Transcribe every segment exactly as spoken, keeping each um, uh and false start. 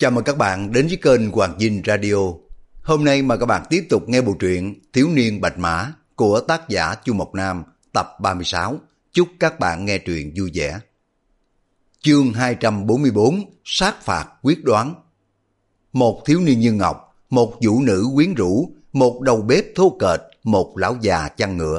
Chào mừng các bạn đến với kênh Hoàng Dinh Radio. Hôm nay mời các bạn tiếp tục nghe bộ truyện Thiếu niên Bạch Mã của tác giả Chu Mộc Nam tập ba mươi sáu. Chúc các bạn nghe truyện vui vẻ. Chương hai trăm bốn mươi tư, sát phạt quyết đoán. Một thiếu niên như ngọc, một vũ nữ quyến rũ, một đầu bếp thô kệch, một lão già chăn ngựa.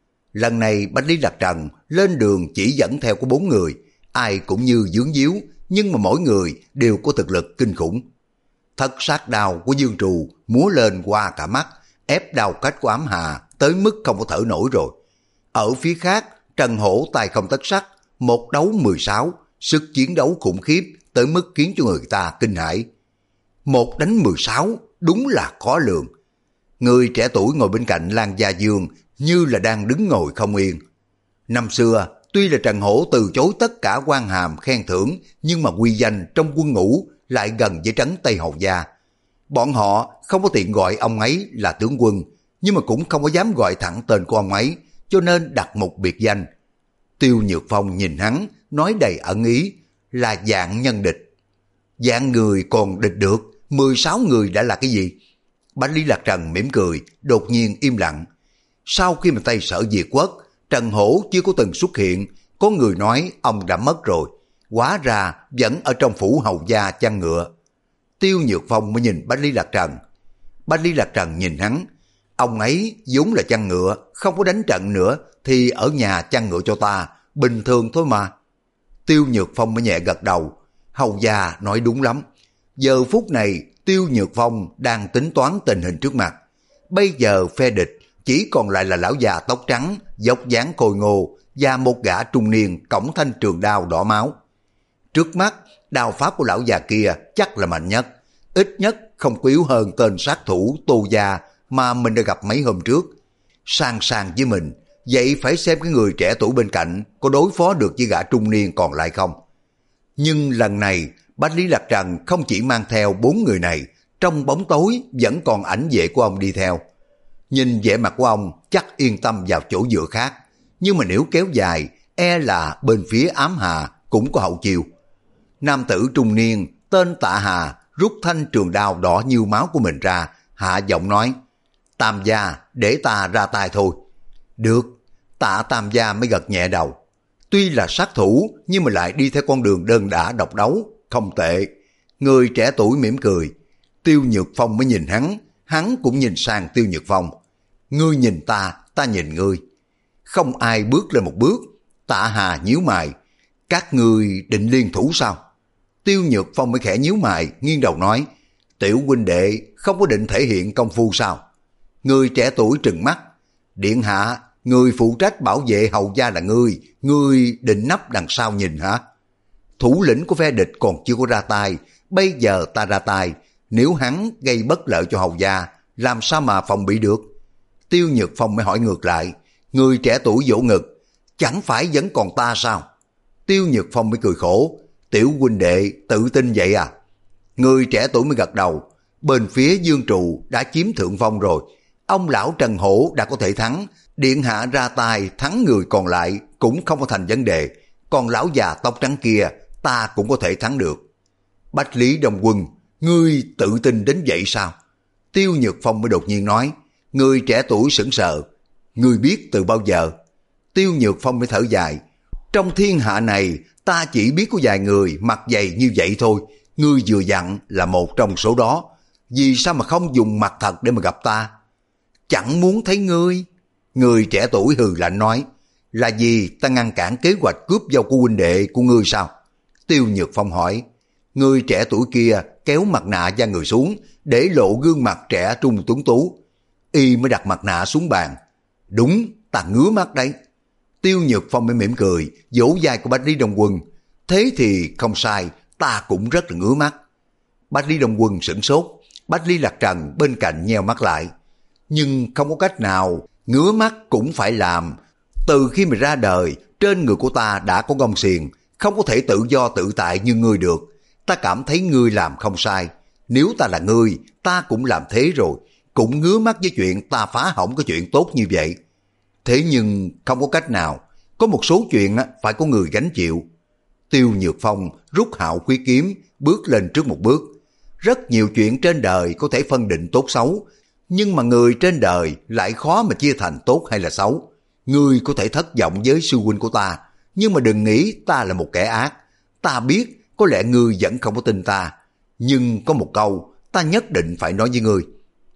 Lần này Bách Lý Lạc Trần lên đường chỉ dẫn theo có bốn người, ai cũng như vướng víu, nhưng mà mỗi người đều có thực lực kinh khủng. Thất sát đao của Dương Trù múa lên qua cả mắt, ép đao cách của Ám Hà tới mức không có thở nổi rồi. Ở phía khác, Trần Hổ tay không tất sắt, một đấu mười sáu, sức chiến đấu khủng khiếp tới mức khiến cho người ta kinh hãi. Một đánh mười sáu, đúng là khó lường. Người trẻ tuổi ngồi bên cạnh Lan Gia Dương như là đang đứng ngồi không yên. Năm xưa, tuy là Trần Hổ từ chối tất cả quan hàm khen thưởng, nhưng mà quy danh trong quân ngũ lại gần với trấn Tây Hầu Gia. Bọn họ không có tiện gọi ông ấy là tướng quân, nhưng mà cũng không có dám gọi thẳng tên của ông ấy, cho nên đặt một biệt danh. Tiêu Nhược Phong nhìn hắn, nói đầy ẩn ý là dạng nhân địch. Dạng người còn địch được, mười sáu người đã là cái gì? Bách Lý Lạc Trần mỉm cười, đột nhiên im lặng. Sau khi mà Tây Sở diệt quốc, Trần Hổ chưa có từng xuất hiện, có người nói ông đã mất rồi, hóa ra vẫn ở trong phủ Hầu Gia chăn ngựa. Tiêu Nhược Phong mới nhìn Bách Lý Lạc Trần. Bách Lý Lạc Trần nhìn hắn, ông ấy vốn là chăn ngựa, không có đánh trận nữa thì ở nhà chăn ngựa cho ta, bình thường thôi mà. Tiêu Nhược Phong mới nhẹ gật đầu, Hầu Gia nói đúng lắm. Giờ phút này Tiêu Nhược Phong đang tính toán tình hình trước mặt. Bây giờ phe địch chỉ còn lại là lão già tóc trắng, dốc dáng khôi ngô và một gã trung niên cõng thanh trường đao đỏ máu. Trước mắt, đao pháp của lão già kia chắc là mạnh nhất, ít nhất không yếu hơn tên sát thủ Tô Gia mà mình đã gặp mấy hôm trước. Sang sang với mình, vậy phải xem cái người trẻ tuổi bên cạnh có đối phó được với gã trung niên còn lại không. Nhưng lần này, Bách Lý Lạc Trần không chỉ mang theo bốn người này, trong bóng tối vẫn còn ảnh vệ của ông đi theo. Nhìn vẻ mặt của ông chắc yên tâm vào chỗ dựa khác, nhưng mà nếu kéo dài, e là bên phía Ám Hà cũng có hậu chiêu. Nam tử trung niên tên Tạ Hà rút thanh trường đao đỏ như máu của mình ra, hạ giọng nói: Tam gia, để ta ra tay thôi. Được. Tạ Tam gia mới gật nhẹ đầu. Tuy là sát thủ nhưng mà lại đi theo con đường đơn đả độc đấu, không tệ. Người trẻ tuổi mỉm cười. Tiêu Nhược Phong mới nhìn hắn, hắn cũng nhìn sang Tiêu Nhược Phong. Ngươi nhìn ta, ta nhìn ngươi. Không ai bước lên một bước. Tạ Hà nhíu mày. Các ngươi định liên thủ sao? Tiêu Nhược Phong mới khẽ nhíu mày, nghiêng đầu nói: Tiểu huynh đệ không có định thể hiện công phu sao? Người trẻ tuổi trừng mắt. Điện hạ, người phụ trách bảo vệ Hầu Gia là ngươi, ngươi định nấp đằng sau nhìn hả? Thủ lĩnh của phe địch còn chưa có ra tay, bây giờ ta ra tay, nếu hắn gây bất lợi cho Hầu Gia, làm sao mà phòng bị được? Tiêu Nhược Phong mới hỏi ngược lại. Người trẻ tuổi vỗ ngực. Chẳng phải vẫn còn ta sao? Tiêu Nhược Phong mới cười khổ. Tiểu huynh đệ tự tin vậy à? Người trẻ tuổi mới gật đầu. Bên phía Dương Trù đã chiếm thượng phong rồi. Ông lão Trần Hổ đã có thể thắng. Điện hạ ra tay thắng người còn lại cũng không có thành vấn đề. Còn lão già tóc trắng kia ta cũng có thể thắng được. Bách Lý Đông Quân, ngươi tự tin đến vậy sao? Tiêu Nhược Phong mới đột nhiên nói. Người trẻ tuổi sững sờ. Ngươi biết từ bao giờ? Tiêu Nhược Phong mới thở dài. Trong thiên hạ này ta chỉ biết có vài người mặt dày như vậy thôi. Ngươi vừa dặn là một trong số đó. Vì sao mà không dùng mặt thật để mà gặp ta? Chẳng muốn thấy ngươi. Người trẻ tuổi hừ lạnh nói. Là vì ta ngăn cản kế hoạch cướp dâu của huynh đệ của ngươi sao? Tiêu Nhược Phong hỏi. Người trẻ tuổi kia kéo mặt nạ da người xuống, để lộ gương mặt trẻ trung tuấn tú. Y mới đặt mặt nạ xuống bàn. Đúng, ta ngứa mắt đấy. Tiêu Nhược Phong mới mỉm cười, vỗ vai của Bách Lý Đông Quân. Thế thì không sai, ta cũng rất là ngứa mắt. Bách Lý Đông Quân sửng sốt, Bách Lý Lạc Trần bên cạnh nheo mắt lại. Nhưng không có cách nào, ngứa mắt cũng phải làm. Từ khi mà ra đời, trên người của ta đã có gông xiềng, không có thể tự do tự tại như ngươi được. Ta cảm thấy ngươi làm không sai. Nếu ta là ngươi, ta cũng làm thế rồi. Cũng ngứa mắt với chuyện ta phá hỏng cái chuyện tốt như vậy. Thế nhưng không có cách nào. Có một số chuyện phải có người gánh chịu. Tiêu Nhược Phong rút Hạo Quý kiếm, bước lên trước một bước. Rất nhiều chuyện trên đời có thể phân định tốt xấu, nhưng mà người trên đời lại khó mà chia thành tốt hay là xấu. Ngươi có thể thất vọng với sư huynh của ta, nhưng mà đừng nghĩ ta là một kẻ ác. Ta biết có lẽ ngươi vẫn không có tin ta, nhưng có một câu ta nhất định phải nói với ngươi.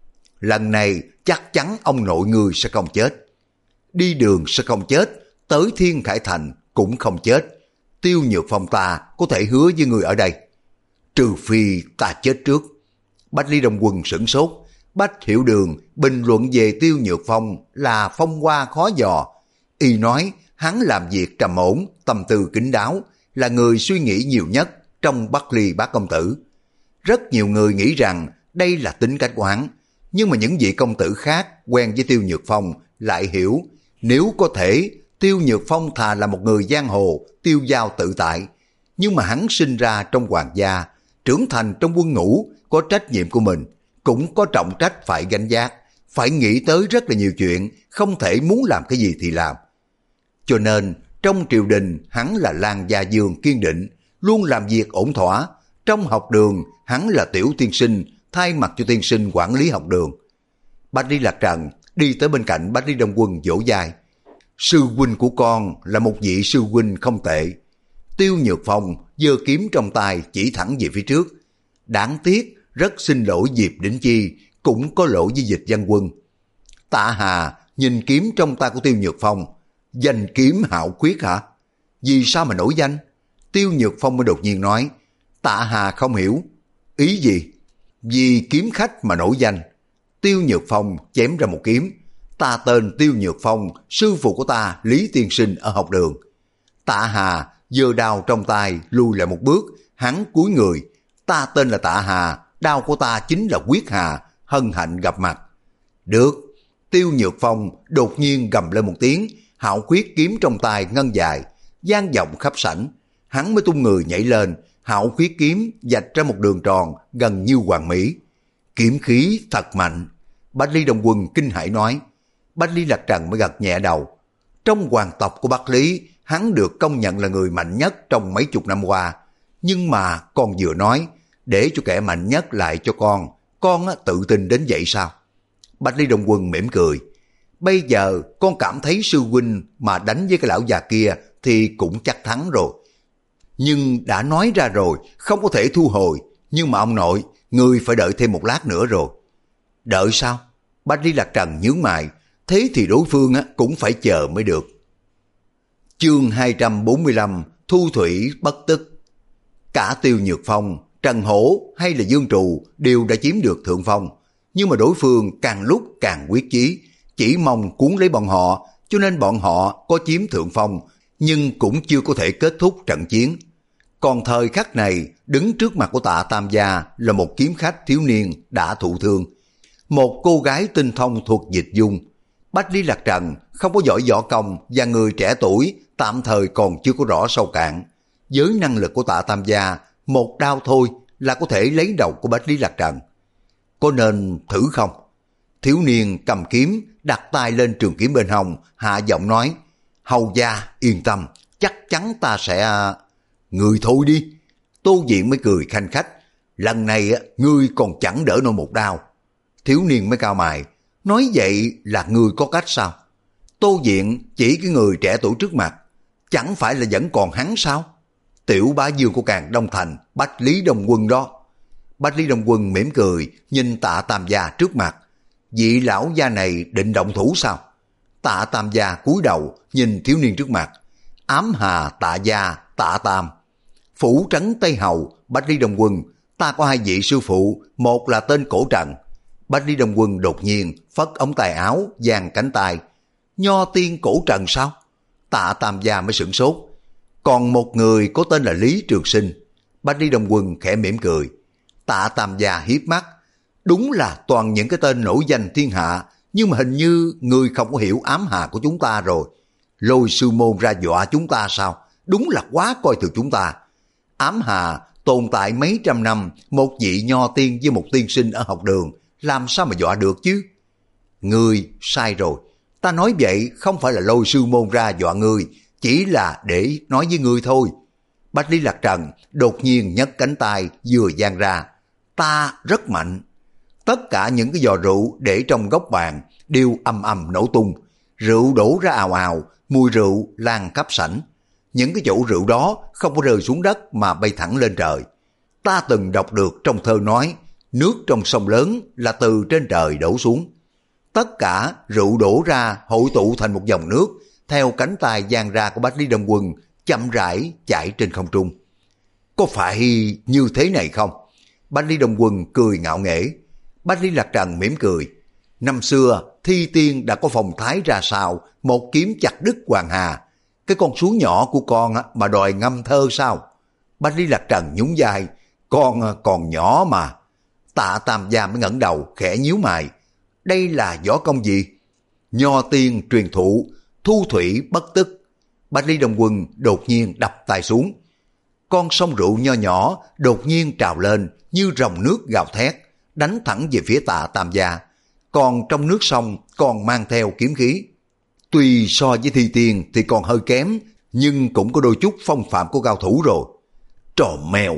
Lần này chắc chắn ông nội ngươi sẽ không chết. Đi đường sẽ không chết, tới Thiên Khải Thành cũng không chết. Tiêu Nhược Phong ta có thể hứa với ngươi ở đây. Trừ phi ta chết trước. Bách Lý Đông Quân sửng sốt. Bách Hiểu Đường bình luận về Tiêu Nhược Phong là phong hoa khó dò. Y nói hắn làm việc trầm ổn, tâm tư kín đáo, là người suy nghĩ nhiều nhất trong Bắc Ly bát công tử. Rất nhiều người nghĩ rằng đây là tính cách của hắn, nhưng mà những vị công tử khác quen với Tiêu Nhược Phong lại hiểu, nếu có thể, Tiêu Nhược Phong thà là một người giang hồ, tiêu dao tự tại, nhưng mà hắn sinh ra trong hoàng gia, trưởng thành trong quân ngũ, có trách nhiệm của mình, cũng có trọng trách phải gánh vác, phải nghĩ tới rất là nhiều chuyện, không thể muốn làm cái gì thì làm. Cho nên, trong triều đình hắn là Lan Gia Dương kiên định, luôn làm việc ổn thỏa. Trong học đường, hắn là tiểu tiên sinh, thay mặt cho tiên sinh quản lý học đường. Bách Lý Lạc Trần đi tới bên cạnh Bách Lý Đông Quân vỗ vai. Sư huynh của con là một vị sư huynh không tệ. Tiêu Nhược Phong giơ kiếm trong tay chỉ thẳng về phía trước. Đáng tiếc, rất xin lỗi Diệp Đỉnh Chi, cũng có lỗi với Dịch Văn Quân. Tạ Hà nhìn kiếm trong tay của Tiêu Nhược Phong. Danh kiếm hạo quyết hả? Vì sao mà nổi danh? Tiêu Nhược Phong mới đột nhiên nói. Tạ Hà không hiểu. Ý gì? Vì kiếm khách mà nổi danh. Tiêu Nhược Phong chém ra một kiếm. Ta tên Tiêu Nhược Phong, sư phụ của ta Lý Tiên Sinh ở học đường. Tạ Hà giơ đao trong tay lùi lại một bước, hắn cúi người. Ta tên là Tạ Hà, đao của ta chính là Quyết Hà, hân hạnh gặp mặt. Được. Tiêu Nhược Phong đột nhiên gầm lên một tiếng, hạo quyết kiếm trong tay ngân dài, vang vọng khắp sảnh. Hắn mới tung người nhảy lên, hạo quyết kiếm vạch ra một đường tròn gần như hoàn mỹ. Kiếm khí thật mạnh. Bách Lý Đông Quân kinh hãi nói. Bách Lý Lạc Trần mới gật nhẹ đầu. Trong hoàng tộc của Bắc Lý, hắn được công nhận là người mạnh nhất trong mấy chục năm qua. Nhưng mà con vừa nói, để cho kẻ mạnh nhất lại cho con, con tự tin đến vậy sao? Bách Lý Đông Quân mỉm cười. Bây giờ con cảm thấy sư huynh mà đánh với cái lão già kia thì cũng chắc thắng rồi. Nhưng đã nói ra rồi, không có thể thu hồi. Nhưng mà ông nội, người phải đợi thêm một lát nữa rồi. Đợi sao? Bách Lý Lạc Trần nhướng mày. Thế thì đối phương cũng phải chờ mới được. Chương hai trăm bốn mươi lăm, Thu Thủy bất tức. Cả Tiêu Nhược Phong, Trần Hổ hay là Dương Trù đều đã chiếm được thượng phong. Nhưng mà đối phương càng lúc càng quyết chí, chỉ mong cuốn lấy bọn họ, cho nên bọn họ có chiếm thượng phong, nhưng cũng chưa có thể kết thúc trận chiến. Còn thời khắc này, đứng trước mặt của Tạ Tam Gia là một kiếm khách thiếu niên đã thụ thương. Một cô gái tinh thông thuộc dịch dung. Bách Lý Lạc Trần không có giỏi võ công và người trẻ tuổi tạm thời còn chưa có rõ sâu cạn. Với năng lực của Tạ Tam Gia, một đao thôi là có thể lấy đầu của Bách Lý Lạc Trần. Có nên thử không? Thiếu niên cầm kiếm, đặt tay lên trường kiếm bên hông, hạ giọng nói. Hầu gia yên tâm, chắc chắn ta sẽ... Người thôi đi. Tô Diện mới cười khanh khách. Lần này ngươi còn chẳng đỡ nổi một đao. Thiếu niên mới cao mày. Nói vậy là ngươi có cách sao? Tô Diện chỉ cái người trẻ tuổi trước mặt. Chẳng phải là vẫn còn hắn sao? Tiểu bá dương của Càn Đông Thành, Bách Lý Đông Quân đó. Bách Lý Đông Quân mỉm cười, nhìn Tạ Tam Gia trước mặt. Vị lão gia này định động thủ sao? Tạ Tam Gia cúi đầu, nhìn thiếu niên trước mặt. Ám Hà Tạ Gia, Tạ Tam. Phủ trấn Tây Hầu, Bách Lý Đông Quân. Ta có hai vị sư phụ, một là tên Cổ Trần. Bách Lý Đông Quân đột nhiên phất ống tay áo, giang cánh tay. Nho tiên Cổ Trần sao? Tạ Tam Gia mới sửng sốt. Còn một người có tên là Lý Trường Sinh. Bách Lý Đông Quân khẽ mỉm cười. Tạ Tam Gia hiếp mắt. Đúng là toàn những cái tên nổi danh thiên hạ, nhưng mà hình như người không có hiểu ám hà của chúng ta rồi. Lôi sư môn ra dọa chúng ta sao? Đúng là quá coi thường chúng ta. Ám hà tồn tại mấy trăm năm, một vị nho tiên với một tiên sinh ở học đường, làm sao mà dọa được chứ? Ngươi sai rồi. Ta nói vậy không phải là lôi sư môn ra dọa ngươi, chỉ là để nói với ngươi thôi. Bách Lý Lạc Trần đột nhiên nhấc cánh tay vừa giang ra. ta rất mạnh. Tất cả những cái giò rượu để trong góc bàn đều ầm ầm nổ tung, rượu đổ ra ào ào, mùi rượu lan khắp sảnh. Những cái chỗ rượu đó không có rơi xuống đất mà bay thẳng lên trời. Ta từng đọc được trong thơ nói, nước trong sông lớn là từ trên trời đổ xuống. Tất cả rượu đổ ra hội tụ thành một dòng nước, theo cánh tay dang ra của Bách Lý Đông Quân, chậm rãi chạy trên không trung. Có phải như thế này không? Bách Lý Đông Quân cười ngạo nghễ. Bách Lý Lạc Trần mỉm cười. Năm xưa, Thi Tiên đã có phong thái ra sao, một kiếm chặt đứt Hoàng Hà. Cái con suối nhỏ của con mà đòi ngâm thơ sao? Bách Lý Lạc Trần nhún vai. Con còn nhỏ mà. Tạ Tam Gia mới ngẩng đầu, khẽ nhíu mày. Đây là võ công gì? Nho tiên truyền thụ, thu thủy bất tức. Bách Lý Đông Quân đột nhiên đập tay xuống. Con sông rượu nho nhỏ đột nhiên trào lên như ròng nước gào thét, đánh thẳng về phía Tạ Tam Gia. Còn trong nước sông còn mang theo kiếm khí. Tuy so với Thi Tiên thì còn hơi kém, nhưng cũng có đôi chút phong phạm của cao thủ rồi. Trò mèo!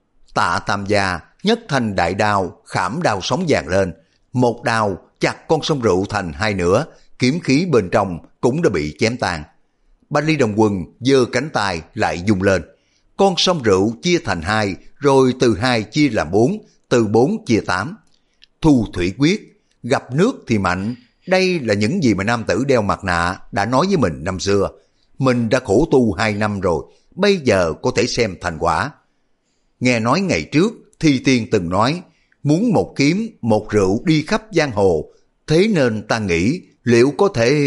Tạ Tam Gia nhất thanh đại đao khảm đao sóng vàng lên, một đao chặt con sông rượu thành hai nửa, kiếm khí bên trong cũng đã bị chém tan. Bách Lý Đông Quân giơ cánh tay lại dùng lên, con sông rượu chia thành hai, rồi từ hai chia làm bốn, từ bốn chia tám. Thu thủy quyết, gặp nước thì mạnh, đây là những gì mà nam tử đeo mặt nạ đã nói với mình năm xưa. Mình đã khổ tu hai năm rồi, bây giờ có thể xem thành quả. Nghe nói ngày trước, Thi Tiên từng nói, muốn một kiếm, một rượu đi khắp giang hồ, thế nên ta nghĩ liệu có thể...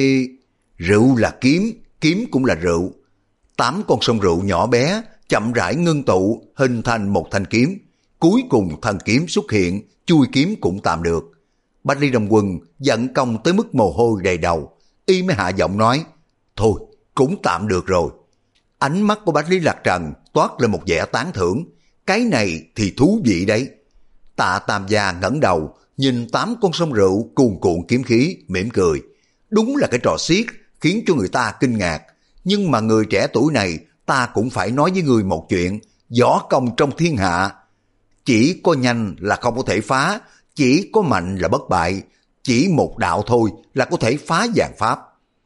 Rượu là kiếm, kiếm cũng là rượu. Tám con sông rượu nhỏ bé, chậm rãi ngưng tụ, hình thành một thanh kiếm. Cuối cùng thanh kiếm xuất hiện, chui kiếm cũng tạm được. Bách Lý Đông Quân giận công tới mức mồ hôi đầy đầu, y mới hạ giọng nói, thôi, cũng tạm được rồi. Ánh mắt của Bách Lý Lạc Trần toát lên một vẻ tán thưởng, cái này thì thú vị đấy. Tạ Tam Gia ngẩng đầu, nhìn tám con sông rượu cuồn cuộn kiếm khí, mỉm cười. Đúng là cái trò xiết, khiến cho người ta kinh ngạc. Nhưng mà người trẻ tuổi này, ta cũng phải nói với người một chuyện, võ công trong thiên hạ. Chỉ có nhanh là không có thể phá, chỉ có mạnh là bất bại, chỉ một đạo thôi là có thể phá vạn pháp.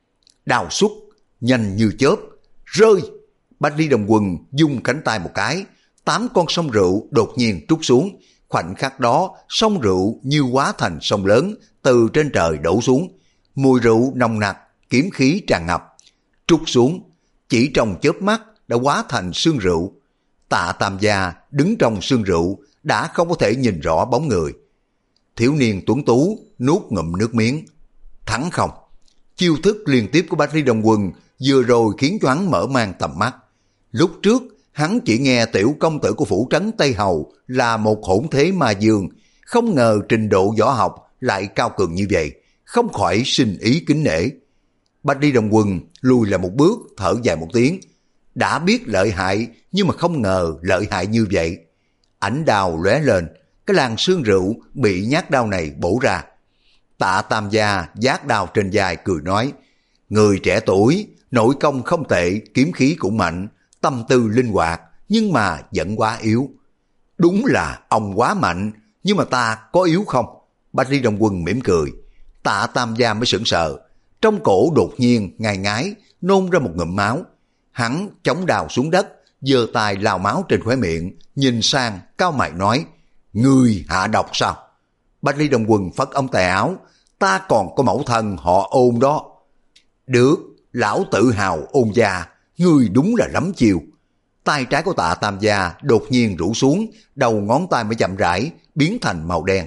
Đào xuất, nhanh như chớp, rơi. Bách Lý Đông Quân dung cánh tay một cái, tám con sông rượu đột nhiên trút xuống. Khoảnh khắc đó, sông rượu như hóa thành sông lớn, từ trên trời đổ xuống. Mùi rượu nồng nặc, kiếm khí tràn ngập. Trút xuống, chỉ trong chớp mắt đã hóa thành sương rượu. Tạ Tam Gia đứng trong sương rượu, đã không có thể nhìn rõ bóng người. Thiếu niên tuấn tú nuốt ngụm nước miếng. Thắng không? Chiêu thức liên tiếp của Bách Lý Đông Quân vừa rồi khiến cho hắn mở mang tầm mắt. Lúc trước, hắn chỉ nghe tiểu công tử của phủ trấn Tây Hầu là một hỗn thế ma dương, không ngờ trình độ võ học lại cao cường như vậy, không khỏi sinh ý kính nể. Bách Lý Đông Quân lùi lại một bước, thở dài một tiếng. Đã biết lợi hại, nhưng mà không ngờ lợi hại như vậy. Ánh đao lóe lên, cái làn sương rượu bị nhát đao này bổ ra. Tạ Tam Gia vác đao trên vai cười nói, người trẻ tuổi, nội công không tệ, kiếm khí cũng mạnh, tâm tư linh hoạt, nhưng mà vẫn quá yếu. Đúng là ông quá mạnh, nhưng mà ta có yếu không? Bách Lý Đông Quân mỉm cười. Tạ Tam Gia mới sững sờ, trong cổ đột nhiên ngài ngái, nôn ra một ngụm máu. Hắn chống đào xuống đất, giơ tay lao máu trên khóe miệng, nhìn sang cao mày nói, ngươi hạ độc sao? Bách Lý Đông Quân phất ống tay áo, ta còn có mẫu thân họ Ôn đó. Được, lão tự hào Ôn gia, ngươi đúng là lắm chiều. Tay trái của Tạ Tam Gia đột nhiên rũ xuống, đầu ngón tay mới chậm rãi biến thành màu đen.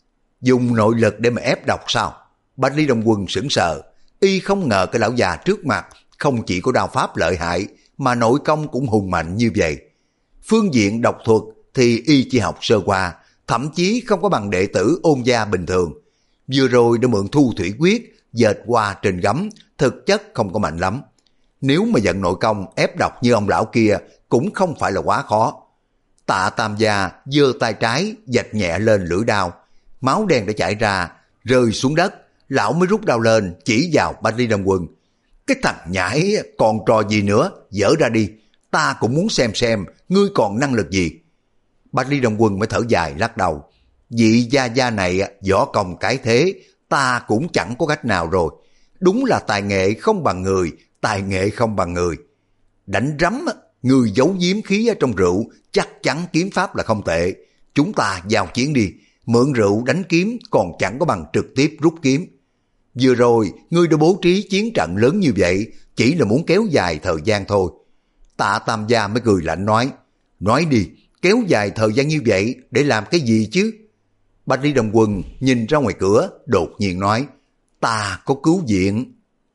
Dùng nội lực để mà ép độc sao? Bách Lý Đông Quân sững sờ, y không ngờ cái lão già trước mặt không chỉ có đao pháp lợi hại, mà nội công cũng hùng mạnh như vậy. Phương diện độc thuật thì y chỉ học sơ qua, thậm chí không có bằng đệ tử Ôn gia bình thường. Vừa rồi đã mượn thu thủy quyết, dệt qua trên gấm, thực chất không có mạnh lắm. Nếu mà dẫn nội công ép độc như ông lão kia cũng không phải là quá khó. Tạ Tam Gia giơ tay trái vạch nhẹ lên lưỡi đao, máu đen đã chảy ra, rơi xuống đất. Lão mới rút đao lên chỉ vào Bách Lý Đông Quân. Cái thằng nhãi còn trò gì nữa, dở ra đi, ta cũng muốn xem xem ngươi còn năng lực gì. Bạch Ly Đồng Quân mới thở dài lắc đầu. Vị gia gia này võ công cái thế, ta cũng chẳng có cách nào rồi. Đúng là tài nghệ không bằng người, tài nghệ không bằng người. Đánh rắm, người giấu giếm khí ở trong rượu, chắc chắn kiếm pháp là không tệ. Chúng ta giao chiến đi, mượn rượu đánh kiếm còn chẳng có bằng trực tiếp rút kiếm. Vừa rồi, ngươi đã bố trí chiến trận lớn như vậy, chỉ là muốn kéo dài thời gian thôi. Tạ Tam Gia mới cười lạnh nói, nói đi, kéo dài thời gian như vậy để làm cái gì chứ? Bạch Ly Đồng Quân nhìn ra ngoài cửa, đột nhiên nói, ta có cứu viện.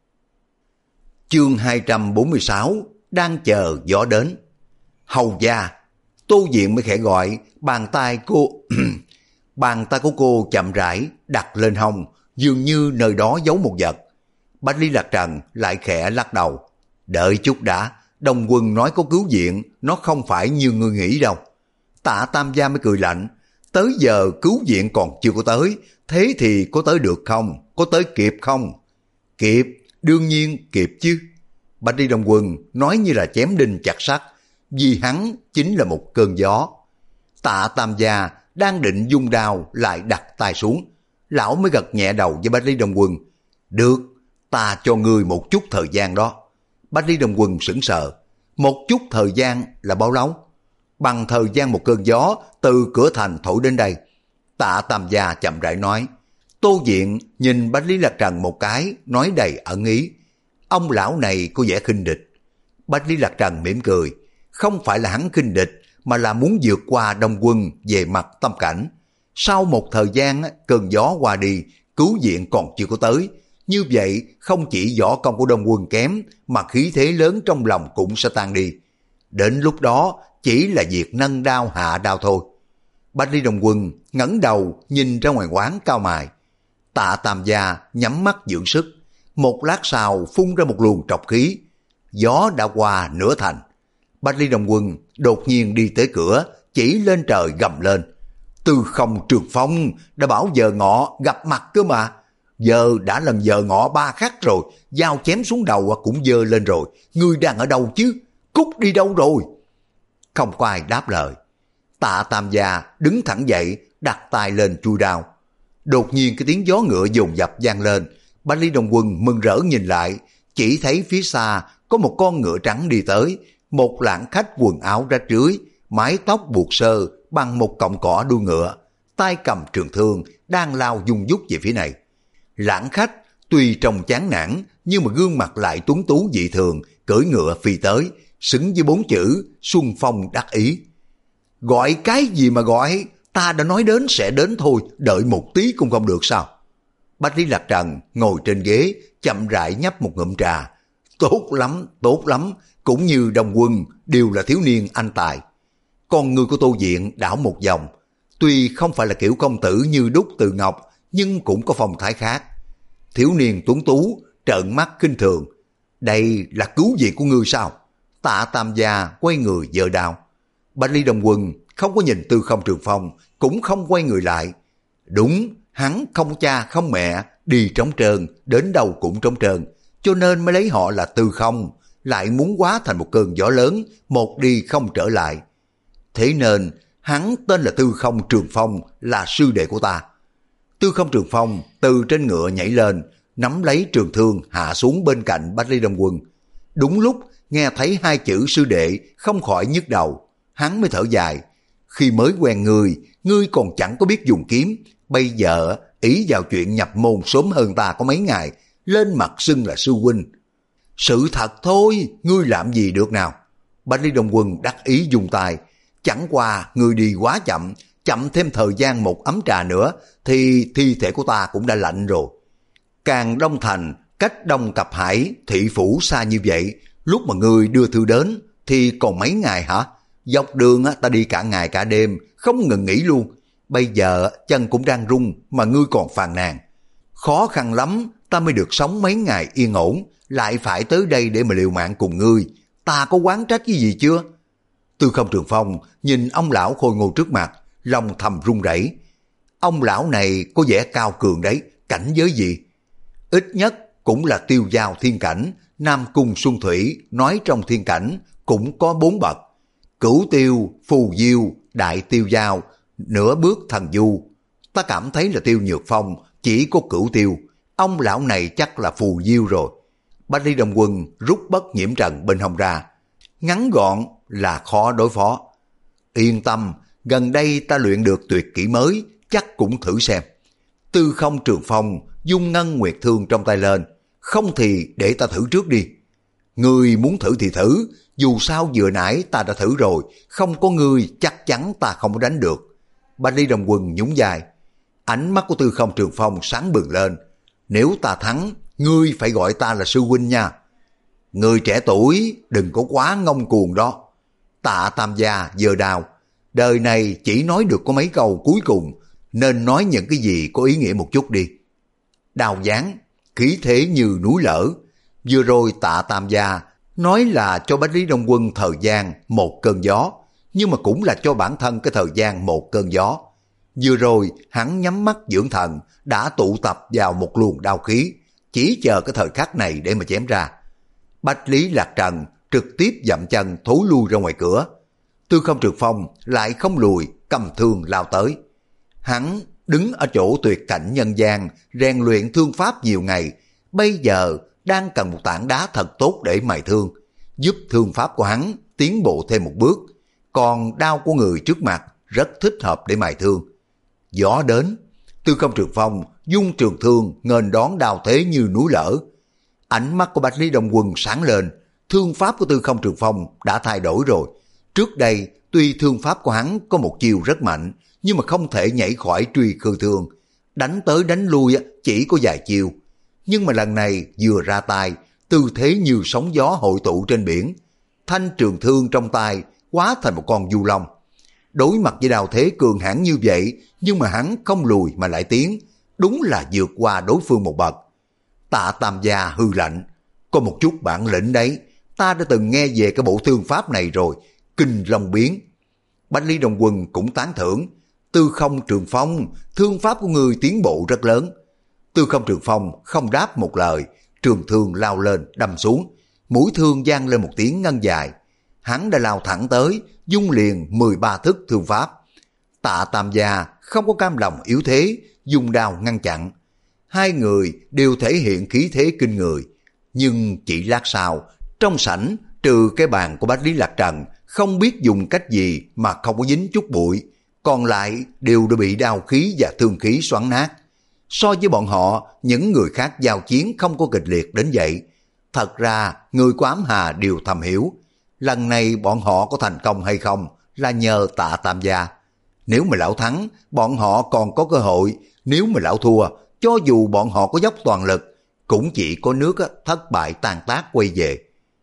Chương hai trăm bốn mươi sáu, đang chờ gió đến. Hầu gia, Tô Diện mới khẽ gọi, bàn tay cô... bàn tay của cô chậm rãi đặt lên hông, dường như nơi đó giấu một vật. Bạch Ly Lạc Trần lại khẽ lắc đầu. Đợi chút đã, Đồng Quân nói có cứu viện, nó không phải như ngươi nghĩ đâu. Tạ Tam Gia mới cười lạnh, tới giờ cứu viện còn chưa có tới, thế thì có tới được không? Có tới kịp không? Kịp, đương nhiên kịp chứ. Bạch Ly Đồng Quân nói như là chém đinh chặt sắt, vì hắn chính là một cơn gió. Tạ Tam Gia đang định dung đao lại đặt tay xuống, lão mới gật nhẹ đầu với Bạch Ly Đồng Quân. Được, ta cho ngươi một chút thời gian đó. Bạch Ly Đồng Quân sững sờ, một chút thời gian là bao lâu? Bằng thời gian một cơn gió từ cửa thành thổi đến đây. Tạ Tam Gia chậm rãi nói. Tô Diện nhìn Bạch Lý Lạc Trần một cái, nói đầy ẩn ý. Ông lão này có vẻ khinh địch. Bạch Lý Lạc Trần mỉm cười, không phải là hắn khinh địch, mà là muốn vượt qua Đông Quân về mặt tâm cảnh. Sau một thời gian cơn gió qua đi, cứu viện còn chưa có tới. Như vậy không chỉ võ công của Đông Quân kém, mà khí thế lớn trong lòng cũng sẽ tan đi. Đến lúc đó chỉ là việc nâng đao hạ đao thôi. Bạch Ly Đồng Quân ngẩng đầu nhìn ra ngoài quán cao mài. Tạ Tam Gia nhắm mắt dưỡng sức, một lát sau phun ra một luồng trọc khí. Gió đã qua nửa thành. Bạch Ly Đồng Quân đột nhiên đi tới cửa, chỉ lên trời gầm lên. Tư Không Trường Phong đã bảo giờ ngọ gặp mặt cơ mà. Giờ đã lần giờ ngọ ba khắc rồi, dao chém xuống đầu cũng dơ lên rồi. Ngươi đang ở đâu chứ? Cút đi đâu rồi? Không có ai đáp lời. Tạ Tam Gia đứng thẳng dậy, đặt tay lên chui đao. Đột nhiên cái tiếng gió ngựa dồn dập vang lên. Bạch Ly Đồng Quân mừng rỡ nhìn lại, chỉ thấy phía xa có một con ngựa trắng đi tới. Một lạng khách quần áo rách rưới, mái tóc buộc sơ bằng một cọng cỏ đuôi ngựa, tay cầm trường thương đang lao dung dút về phía này. Lãng khách tuy trông chán nản, nhưng mà gương mặt lại tuấn tú dị thường, cưỡi ngựa phi tới, xứng với bốn chữ Xuân Phong đắc ý. Gọi cái gì mà gọi, ta đã nói đến sẽ đến thôi, đợi một tí cũng không được sao? Bạch Lý Lạc Trần ngồi trên ghế, chậm rãi nhấp một ngụm trà. Tốt lắm, tốt lắm, cũng như Đông Quân đều là thiếu niên anh tài. Con người của Tô Diện đảo một vòng, tuy không phải là kiểu công tử như đúc từ ngọc, nhưng cũng có phong thái khác. Thiếu niên tuấn tú, trợn mắt khinh thường. Đây là cứu viện của ngươi sao? Tạ Tam Gia quay người giơ đao. Bạch Ly Đồng Quân không có nhìn Tư Không Trường Phong, cũng không quay người lại. Đúng, hắn không cha không mẹ, đi trống trơn, đến đâu cũng trống trơn, cho nên mới lấy họ là Tư Không, lại muốn hóa thành một cơn gió lớn, một đi không trở lại. Thế nên hắn tên là Tư Không Trường Phong, là sư đệ của ta. Tư Không Trường Phong từ trên ngựa nhảy lên, nắm lấy trường thương hạ xuống bên cạnh Bạch Ly Đồng Quân. Đúng lúc nghe thấy hai chữ sư đệ, không khỏi nhức đầu. Hắn mới thở dài. Khi mới quen ngươi, ngươi còn chẳng có biết dùng kiếm. Bây giờ ý vào chuyện nhập môn sớm hơn ta có mấy ngày, lên mặt xưng là sư huynh. Sự thật thôi, ngươi làm gì được nào? Bạch Ly Đồng Quân đắc ý dùng tay. Chẳng qua ngươi đi quá chậm, chậm thêm thời gian một ấm trà nữa, thì thi thể của ta cũng đã lạnh rồi. Càng Đông Thành, cách Đông Cập Hải, thị phủ xa như vậy, lúc mà ngươi đưa thư đến, thì còn mấy ngày hả? Dọc đường ta đi cả ngày cả đêm, không ngừng nghỉ luôn. Bây giờ chân cũng đang run mà ngươi còn phàn nàn. Khó khăn lắm, ta mới được sống mấy ngày yên ổn, lại phải tới đây để mà liều mạng cùng ngươi. Ta có oán trách cái gì chưa? Tư Không Trường Phong nhìn ông lão khôi ngô trước mặt, lòng thầm run rẩy. Ông lão này có vẻ cao cường đấy, cảnh giới gì? Ít nhất cũng là tiêu giao thiên cảnh, Nam Cung Xuân Thủy nói trong thiên cảnh cũng có bốn bậc. Cửu tiêu, phù diêu, đại tiêu giao, nửa bước thần du. Ta cảm thấy là Tiêu Nhược Phong chỉ có cửu tiêu, ông lão này chắc là phù diêu rồi. Bách Lý Đông Quân rút bất nhiễm trần bên hông ra, ngắn gọn là khó đối phó. Yên tâm, gần đây ta luyện được tuyệt kỹ mới, chắc cũng thử xem. Tư Không Trường Phong dung ngân nguyệt thương trong tay lên, không thì để ta thử trước đi. Ngươi muốn thử thì thử, dù sao vừa nãy ta đã thử rồi, không có ngươi chắc chắn ta không có đánh được. Bách Lý Đông Quân nhún vai, ánh mắt của Tư Không Trường Phong sáng bừng lên. Nếu ta thắng, ngươi phải gọi ta là sư huynh nha. Người trẻ tuổi đừng có quá ngông cuồng đó. Tạ Tam Gia giơ đao, đời này chỉ nói được có mấy câu cuối cùng, nên nói những cái gì có ý nghĩa một chút đi. Đao giáng, khí thế như núi lở. Vừa rồi Tạ Tam Gia nói là cho Bách Lý Đông Quân thời gian một cơn gió, nhưng mà cũng là cho bản thân cái thời gian một cơn gió. Vừa rồi hắn nhắm mắt dưỡng thần, đã tụ tập vào một luồng đao khí, chỉ chờ cái thời khắc này để mà chém ra. Bách Lý Lạc Trần trực tiếp dậm chân thối lui ra ngoài cửa. Tư Không Trường Phong lại không lùi, cầm thương lao tới. Hắn đứng ở chỗ tuyệt cảnh nhân gian, rèn luyện thương pháp nhiều ngày, bây giờ đang cần một tảng đá thật tốt để mài thương, giúp thương pháp của hắn tiến bộ thêm một bước. Còn đao của người trước mặt rất thích hợp để mài thương. Gió đến, Tư Không Trường Phong dung trường thương nghênh đón đao thế như núi lở. Ánh mắt của Bách Lý Đông Quân sáng lên, thương pháp của Tư Không Trường Phong đã thay đổi rồi. Trước đây tuy thương pháp của hắn có một chiều rất mạnh, nhưng mà không thể nhảy khỏi truy khư thương, đánh tới đánh lui chỉ có vài chiều. Nhưng mà lần này vừa ra tay, tư thế như sóng gió hội tụ trên biển, thanh trường thương trong tay hóa thành một con du long. Đối mặt với đao thế cường hãn như vậy, nhưng mà hắn không lùi mà lại tiến, đúng là vượt qua đối phương một bậc. Tạ Tam Gia hư lạnh, có một chút bản lĩnh đấy, ta đã từng nghe về cái bộ thương pháp này rồi, kinh long biến. Bách Lý Đông Quân cũng tán thưởng, Tư Không Trường Phong, thương pháp của người tiến bộ rất lớn. Tư Không Trường Phong không đáp một lời, trường thương lao lên đâm xuống, mũi thương vang lên một tiếng ngân dài. Hắn đã lao thẳng tới, dung liền mười ba thức thương pháp. Tạ Tam Gia không có cam lòng yếu thế, dùng đao ngăn chặn. Hai người đều thể hiện khí thế kinh người, nhưng chỉ lát sau, trong sảnh trừ cái bàn của Bách Lý Lạc Trần không biết dùng cách gì mà không có dính chút bụi, còn lại đều đã bị đao khí và thương khí xoắn nát. So với bọn họ, những người khác giao chiến không có kịch liệt đến vậy. Thật ra, người của Ám Hà đều thầm hiểu, lần này bọn họ có thành công hay không là nhờ Tạ Tam Gia. Nếu mà lão thắng, bọn họ còn có cơ hội. Nếu mà lão thua, cho dù bọn họ có dốc toàn lực, cũng chỉ có nước thất bại tan tác quay về.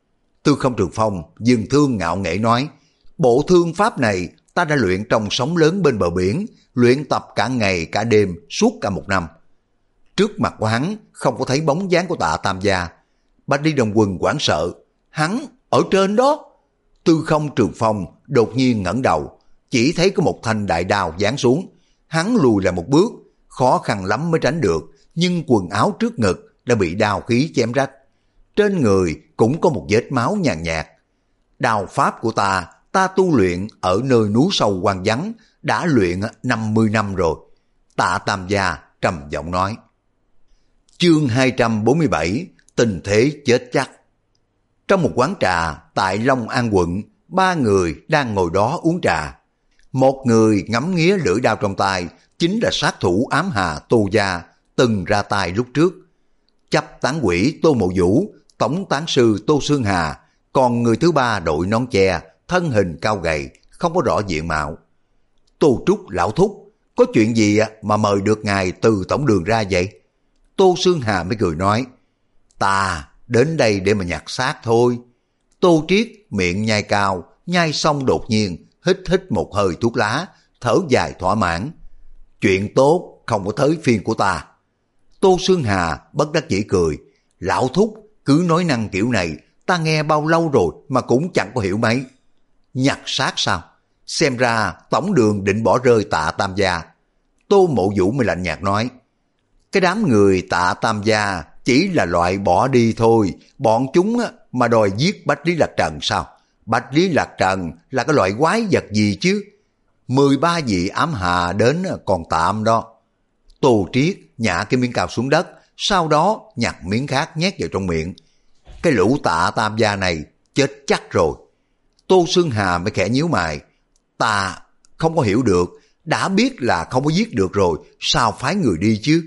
Tư Không Trường Phong dừng thương ngạo nghễ nói, bộ thương pháp này ta đã luyện trong sóng lớn bên bờ biển, luyện tập cả ngày cả đêm suốt cả một năm. Trước mặt của hắn không có thấy bóng dáng của Tạ Tam Gia. Bách Lý Đông Quân hoảng sợ, hắn ở trên đó. Tư Không Trường Phong đột nhiên ngẩng đầu, chỉ thấy có một thanh đại đao giáng xuống. Hắn lùi lại một bước, khó khăn lắm mới tránh được, nhưng quần áo trước ngực đã bị đao khí chém rách. Trên người cũng có một vết máu nhàn nhạt. Đao pháp của ta, ta tu luyện ở nơi núi sâu hoang vắng, đã luyện năm mươi năm rồi. Tạ Tam Gia trầm giọng nói. Chương hai trăm bốn mươi bảy, tình thế chết chắc. Trong một quán trà tại Long An quận, ba người đang ngồi đó uống trà. Một người ngắm nghía lưỡi đao trong tay, chính là sát thủ Ám Hà Tô Gia, từng ra tay lúc trước. Chấp tán quỷ Tô Mộ Vũ, tổng tán sư Tô Sương Hà, còn người thứ ba đội nón che, thân hình cao gầy, không có rõ diện mạo. Tô Trúc lão thúc, có chuyện gì mà mời được ngài từ tổng đường ra vậy? Tô Sương Hà mới cười nói, ta đến đây để mà nhặt xác thôi. Tô Triết miệng nhai cao, nhai xong đột nhiên hít hít một hơi thuốc lá, thở dài thỏa mãn. Chuyện tốt không có tới phiên của ta. Tô Sương Hà bất đắc dĩ cười, lão thúc cứ nói năng kiểu này, ta nghe bao lâu rồi mà cũng chẳng có hiểu mấy. Nhặt xác sao? Xem ra tổng đường định bỏ rơi Tạ Tam Gia. Tô Mộ Vũ mới lạnh nhạt nói, cái đám người Tạ Tam Gia chỉ là loại bỏ đi thôi, bọn chúng mà đòi giết Bách Lý Lạc Trần sao? Bạch Lý Lạc Trần là cái loại quái vật gì chứ? Mười ba vị ám hà đến còn tạm đó. Tô Triết nhả cái miếng cao xuống đất, sau đó nhặt miếng khác nhét vào trong miệng. Cái lũ Tạ Tam gia này chết chắc rồi. Tô Xương Hà mới khẽ nhíu mày. Ta không có hiểu được, đã biết là không có giết được rồi, sao phái người đi chứ?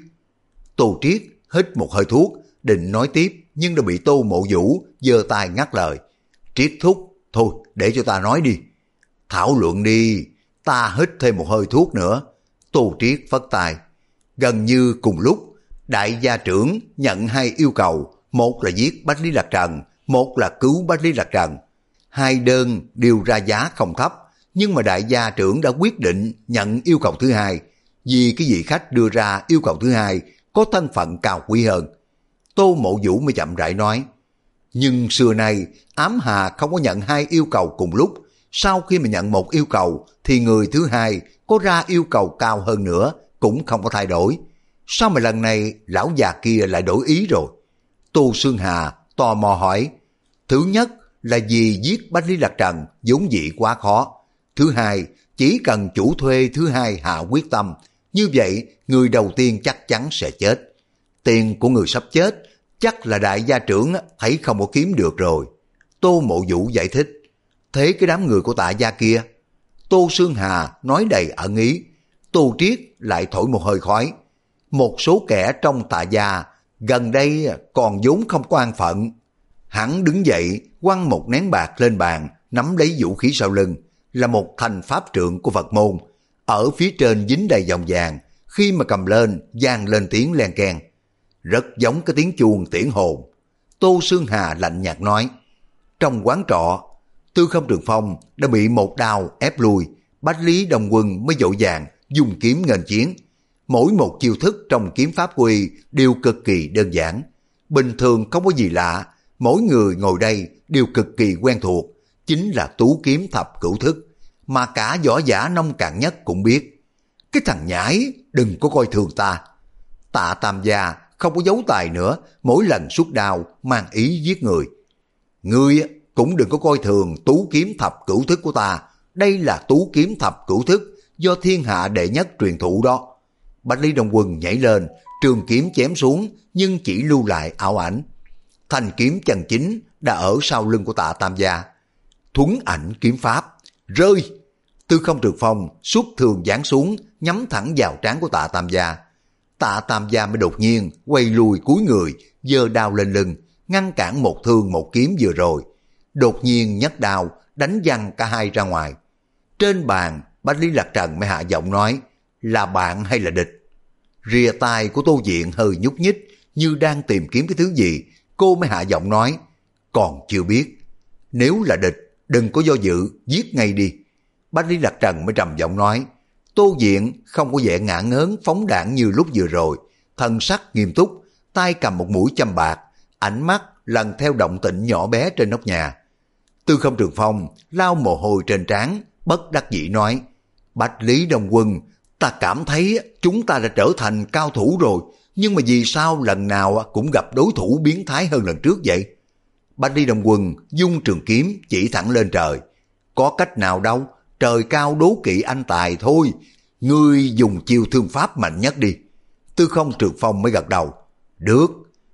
Tô Triết hít một hơi thuốc, định nói tiếp, nhưng đã bị Tô Mộ Vũ giơ tay ngắt lời. Triết thúc, thôi để cho ta nói đi. Thảo luận đi, ta hít thêm một hơi thuốc nữa. Tô Triết phất tay. Gần như cùng lúc, đại gia trưởng nhận hai yêu cầu, một là giết Bách Lý Lạc Trần, một là cứu Bách Lý Lạc Trần. Hai đơn đều ra giá không thấp, nhưng mà đại gia trưởng đã quyết định nhận yêu cầu thứ hai, vì cái vị khách đưa ra yêu cầu thứ hai có thân phận cao quý hơn. Tô Mộ Vũ mới chậm rãi nói, nhưng xưa nay ám hà không có nhận hai yêu cầu cùng lúc, sau khi mà nhận một yêu cầu thì người thứ hai có ra yêu cầu cao hơn nữa cũng không có thay đổi. Sao mà lần này lão già kia lại đổi ý rồi? Tô Xương Hà tò mò hỏi, thứ nhất là vì giết Bách Lý Lạc Trần vốn dĩ quá khó. Thứ hai, chỉ cần chủ thuê thứ hai hạ quyết tâm, như vậy người đầu tiên chắc chắn sẽ chết. Tiền của người sắp chết chắc là đại gia trưởng thấy không có kiếm được rồi. Tô Mộ Vũ giải thích, thế cái đám người của Tạ gia kia? Tô Xương Hà nói đầy ẩn ý. Tô Triết lại thổi một hơi khói. Một số kẻ trong Tạ gia gần đây còn vốn không có an phận. Hắn đứng dậy quăng một nén bạc lên bàn, nắm lấy vũ khí sau lưng, là một thành pháp trượng của Phật môn. Ở phía trên dính đầy vòng vàng, khi mà cầm lên vang lên tiếng len keng, rất giống cái tiếng chuông tiễn hồn. Tô Xương Hà lạnh nhạt nói, trong quán trọ, Tư Không Trường Phong đã bị một đao ép lui, Bách Lý Đông Quân mới vội vàng dùng kiếm nghênh chiến. Mỗi một chiêu thức trong kiếm pháp quy đều cực kỳ đơn giản, bình thường không có gì lạ, mỗi người ngồi đây đều cực kỳ quen thuộc, chính là tú kiếm thập cửu thức, mà cả võ giả nông cạn nhất cũng biết. Cái thằng nhãi, đừng có coi thường ta. Tạ Tam gia không có giấu tài nữa, mỗi lần xuất đao mang ý giết người. Ngươi cũng đừng có coi thường tú kiếm thập cửu thức của ta, đây là tú kiếm thập cửu thức do thiên hạ đệ nhất truyền thụ đó. Bách Lý Đông Quân nhảy lên, trường kiếm chém xuống, nhưng chỉ lưu lại ảo ảnh. Thanh kiếm chân chính đã ở sau lưng của Tạ Tam gia. Thuấn ảnh kiếm pháp, rơi. Tư Không Trường Phong xuất thường giáng xuống, nhắm thẳng vào trán của Tạ Tam gia. Tạ Tam gia mới đột nhiên quay lùi cúi người, giơ đao lên lưng, ngăn cản một thương một kiếm vừa rồi. Đột nhiên nhấc đao, đánh văng cả hai ra ngoài. Trên bàn, Bách Lý Lạc Trần mới hạ giọng nói, là bạn hay là địch? Rìa tai của Tô Diện hơi nhúc nhích, như đang tìm kiếm cái thứ gì. Cô mới hạ giọng nói, còn chưa biết. Nếu là địch, đừng có do dự, giết ngay đi. Bách Lý Lạc Trần mới trầm giọng nói, Tô Diện không có vẻ ngả ngớn phóng đảng như lúc vừa rồi, thân sắc nghiêm túc, tay cầm một mũi châm bạc, ánh mắt lần theo động tĩnh nhỏ bé trên nóc nhà. Tư Không Trường Phong lau mồ hôi trên trán, bất đắc dĩ nói, Bách Lý Đông Quân, ta cảm thấy chúng ta đã trở thành cao thủ rồi, nhưng mà vì sao lần nào cũng gặp đối thủ biến thái hơn lần trước vậy? Bách Lý Đông Quân dung trường kiếm chỉ thẳng lên trời. Có cách nào đâu, trời cao đố kỵ anh tài thôi, ngươi dùng chiêu thương pháp mạnh nhất đi. Tư Không Trường Phong mới gật đầu. Được.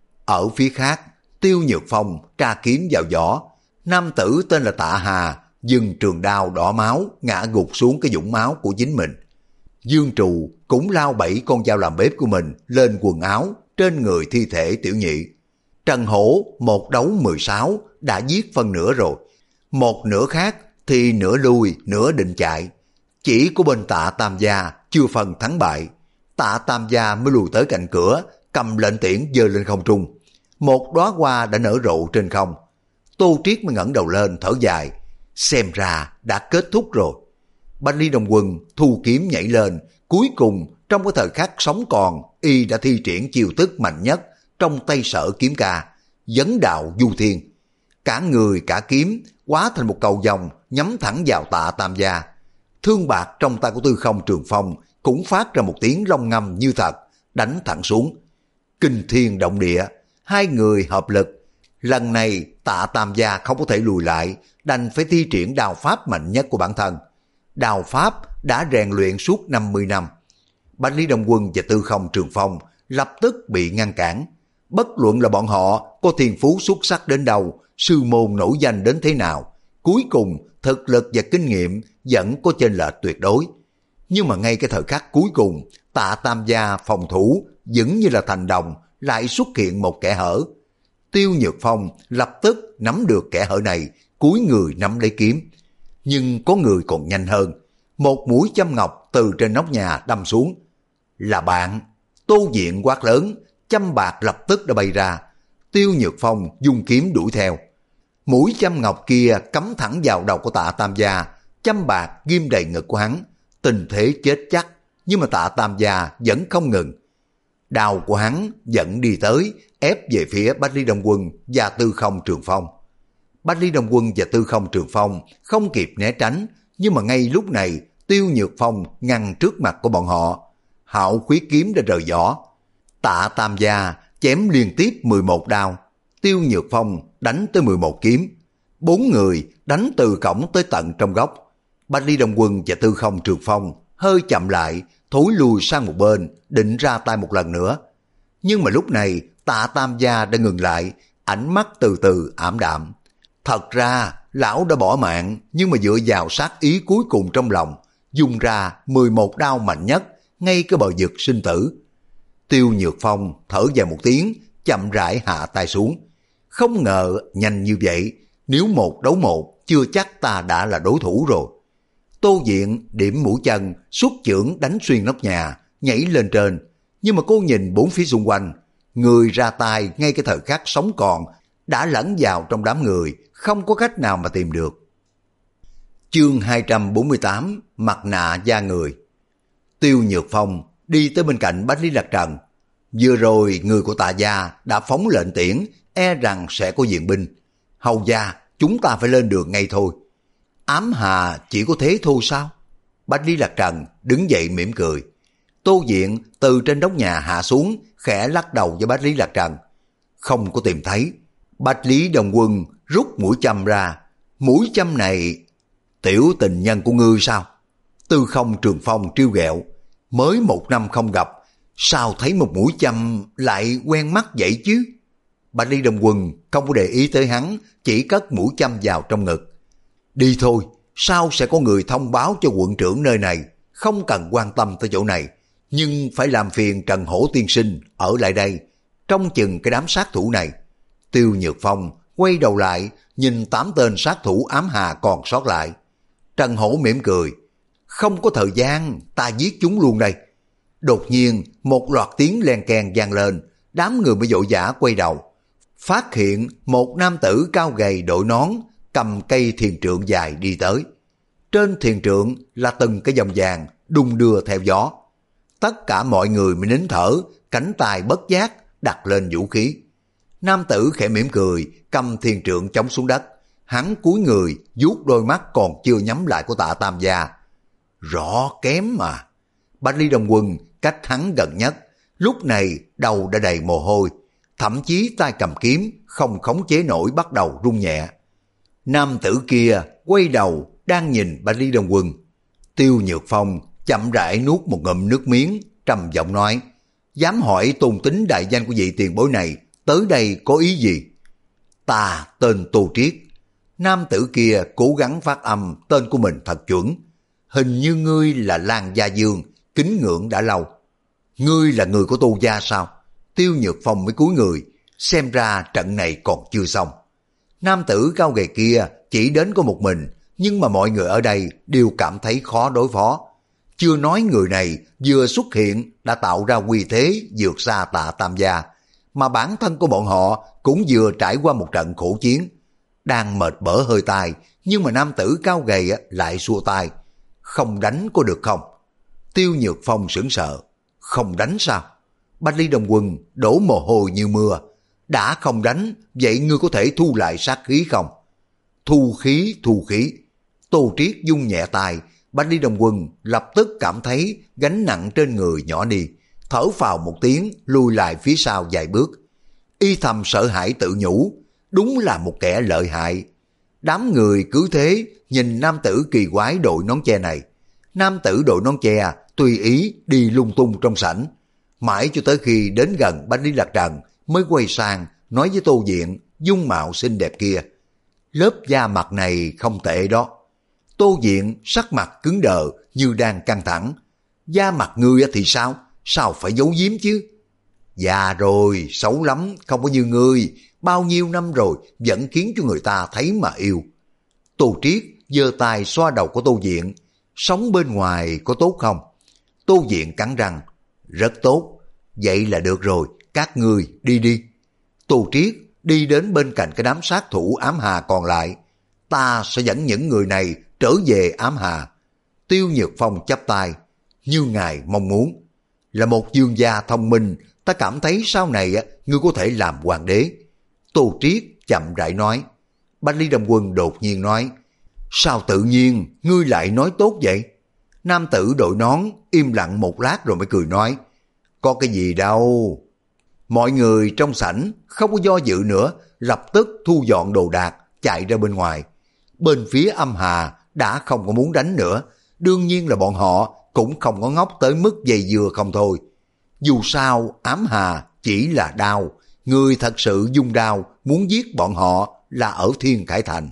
Ở phía khác, Tiêu Nhược Phong tra kiếm vào vỏ. Nam tử tên là Tạ Hà dừng trường đao đỏ máu, ngã gục xuống cái vũng máu của chính mình. Dương Trù cũng lao bảy con dao làm bếp của mình lên quần áo trên người thi thể tiểu nhị. Trần Hổ một đấu mười sáu đã giết phân nửa rồi, một nửa khác thì nửa lui nửa định chạy. Chỉ có bên Tạ Tam gia chưa phân thắng bại. Tạ Tam gia mới lùi tới cạnh cửa, cầm lệnh tiễn giơ lên không trung. Một đóa hoa đã nở rộ trên không. Tô Triết mới ngẩng đầu lên thở dài, xem ra đã kết thúc rồi. Bách Lý Đông Quân thu kiếm nhảy lên, cuối cùng trong cái thời khắc sống còn, y đã thi triển chiêu thức mạnh nhất trong Tây Sở kiếm ca, vấn đạo du thiên. Cả người cả kiếm hóa thành một cầu vồng nhắm thẳng vào Tạ Tam gia. Thương bạc trong tay của Tư Không Trường Phong cũng phát ra một tiếng long ngâm như thật, đánh thẳng xuống. Kinh thiên động địa, hai người hợp lực, Lần này Tạ Tam gia không có thể lùi lại, đành phải thi triển đao pháp mạnh nhất của bản thân. Đao pháp đã rèn luyện suốt năm mươi năm. Bách Lý Đông Quân và Tư Không Trường Phong lập tức bị ngăn cản. Bất luận là bọn họ có thiên phú xuất sắc đến đâu, sư môn nổi danh đến thế nào, cuối cùng thực lực và kinh nghiệm vẫn có chênh lệch tuyệt đối. Nhưng mà ngay cái thời khắc cuối cùng, Tạ Tam gia phòng thủ vững như là thành đồng, lại xuất hiện một kẽ hở. Tiêu Nhược Phong lập tức nắm được kẽ hở này, cúi người nắm lấy kiếm. Nhưng có người còn nhanh hơn, một mũi châm ngọc từ trên nóc nhà đâm xuống. Là bạn. Tô Diện quát lớn, châm bạc lập tức đã bay ra. Tiêu Nhược Phong dùng kiếm đuổi theo. Mũi châm ngọc kia cắm thẳng vào đầu của Tạ Tam gia, châm bạc ghim đầy ngực của hắn, tình thế chết chắc. Nhưng mà Tạ Tam gia vẫn không ngừng. Đao của hắn vẫn đi tới, ép về phía Bách Lý Đông Quân và Tư Không Trường Phong. Bách Lý Đông Quân và Tư Không Trường Phong không kịp né tránh, nhưng mà ngay lúc này Tiêu Nhược Phong ngăn trước mặt của bọn họ. Hạo khuyết kiếm đã rời vỏ. Tạ Tam gia chém liên tiếp mười một đao, Tiêu Nhược Phong đánh tới mười một kiếm. Bốn người đánh từ cổng tới tận trong góc. Bách Lý Đông Quân và Tư Không Trường Phong hơi chậm lại, thối lùi sang một bên, định ra tay một lần nữa. Nhưng mà lúc này Tạ Tam gia đã ngừng lại, ánh mắt từ từ ảm đạm. Thật ra lão đã bỏ mạng, nhưng mà dựa vào sát ý cuối cùng trong lòng, dùng ra mười một đao mạnh nhất, ngay cái bờ vực sinh tử. Tiêu Nhược Phong thở dài một tiếng, chậm rãi hạ tay xuống. Không ngờ nhanh như vậy, nếu một đấu một, chưa chắc ta đã là đối thủ rồi. Tô Diện điểm mũi chân, xuất chưởng đánh xuyên nóc nhà, nhảy lên trên. Nhưng mà cô nhìn bốn phía xung quanh, người ra tay ngay cái thời khắc sống còn, đã lẫn vào trong đám người, không có cách nào mà tìm được. Chương hai trăm bốn mươi tám, mặt nạ da người. Tiêu Nhược Phong đi tới bên cạnh Bách Lý Lạc Trần. Vừa rồi người của Tạ gia đã phóng lệnh tiễn, e rằng sẽ có viện binh. Hầu gia, chúng ta phải lên đường ngay thôi. Ám Hà chỉ có thế thôi sao? Bách Lý Lạc Trần đứng dậy mỉm cười. Tô Diện từ trên nóc nhà hạ xuống, khẽ lắc đầu với Bách Lý Lạc Trần. Không có tìm thấy. Bách Lý Đông Quân rút mũi châm ra. Mũi châm này, tiểu tình nhân của ngươi sao? Tư Không Trường Phong trêu ghẹo. Mới một năm không gặp, sao thấy một mũi châm lại quen mắt vậy chứ? Bách Lý Đông Quân không có để ý tới hắn, chỉ cất mũi châm vào trong ngực. Đi thôi, sao sẽ có người thông báo cho quận trưởng nơi này, không cần quan tâm tới chỗ này, nhưng phải làm phiền Trần Hổ tiên sinh ở lại đây, trông chừng cái đám sát thủ này. Tiêu Nhược Phong quay đầu lại, nhìn tám tên sát thủ ám hà còn sót lại. Trần Hổ mỉm cười, không có thời gian, ta giết chúng luôn đây. Đột nhiên, một loạt tiếng len keng vang lên, đám người mới vội vã quay đầu. Phát hiện một nam tử cao gầy đội nón, cầm cây thiền trượng dài đi tới. Trên thiền trượng là từng cái vòng vàng đung đưa theo gió. Tất cả mọi người mới nín thở, cánh tay bất giác đặt lên vũ khí. Nam tử khẽ mỉm cười, cầm thiền trượng chống xuống đất. Hắn cúi người, vuốt đôi mắt còn chưa nhắm lại của Tạ Tam gia. Rõ kém mà. Bách Lý Đông Quân cách hắn gần nhất, lúc này đầu đã đầy mồ hôi, thậm chí tay cầm kiếm không khống chế nổi bắt đầu run nhẹ. Nam tử kia quay đầu đang nhìn Bách Lý Đông Quân. Tiêu Nhược Phong chậm rãi nuốt một ngụm nước miếng, trầm giọng nói, dám hỏi tôn tính đại danh của vị tiền bối này tới đây có ý gì? Ta tên Tô Triết. Nam tử kia cố gắng phát âm tên của mình thật chuẩn. Hình như ngươi là Lan Gia Dương, kính ngưỡng đã lâu. Ngươi là người của Tô gia sao? Tiêu Nhược Phong mới cúi người, xem ra trận này còn chưa xong. Nam tử cao gầy kia chỉ đến có một mình, nhưng mà mọi người ở đây đều cảm thấy khó đối phó. Chưa nói người này vừa xuất hiện đã tạo ra uy thế vượt xa Tạ Tam gia, mà bản thân của bọn họ cũng vừa trải qua một trận khổ chiến. Đang mệt bở hơi tai, nhưng mà nam tử cao gầy lại xua tay. Không đánh có được không? Tiêu Nhược Phong sững sờ. Không đánh sao? Bách Lý Đông Quân đổ mồ hôi như mưa. Đã không đánh, vậy ngươi có thể thu lại sát khí không? Thu khí, thu khí. Tô Triết dung nhẹ tay, Bách Lý Đông Quân lập tức cảm thấy gánh nặng trên người nhỏ đi, thở phào một tiếng, lùi lại phía sau vài bước. Y thầm sợ hãi tự nhủ, đúng là một kẻ lợi hại. Đám người cứ thế nhìn nam tử kỳ quái đội nón che này. Nam tử đội nón che tùy ý đi lung tung trong sảnh, mãi cho tới khi đến gần Bách Lý Lạc Trần mới quay sang nói với Tô Diện dung mạo xinh đẹp kia: lớp da mặt này không tệ đó. Tô Diện sắc mặt cứng đờ như đang căng thẳng. Da mặt ngươi thì sao? Sao phải giấu giếm chứ? Già rồi, xấu lắm, không có như ngươi, bao nhiêu năm rồi vẫn khiến cho người ta thấy mà yêu. Tô Triết giơ tay xoa đầu của Tô Diện. Sống bên ngoài có tốt không? Tô Diện cắn răng: rất tốt. Vậy là được rồi, các ngươi đi đi. Tô Triết đi đến bên cạnh cái đám sát thủ ám hà còn lại. Ta sẽ dẫn những người này trở về ám hà. Tiêu Nhược Phong chắp tay: như ngài mong muốn. Là một vương gia thông minh, ta cảm thấy sau này ngươi có thể làm hoàng đế. Tô Triết chậm rãi nói. Bách Lý Đông Quân đột nhiên nói: sao tự nhiên ngươi lại nói tốt vậy? Nam tử đội nón im lặng một lát rồi mới cười nói: có cái gì đâu. Mọi người trong sảnh không có do dự nữa, lập tức thu dọn đồ đạc chạy ra bên ngoài. Bên phía âm hà đã không có muốn đánh nữa, đương nhiên là bọn họ cũng không có ngốc tới mức dây dưa không thôi. Dù sao ám hà chỉ là đao, người thật sự dung đao muốn giết bọn họ là ở Thiên Khải Thành.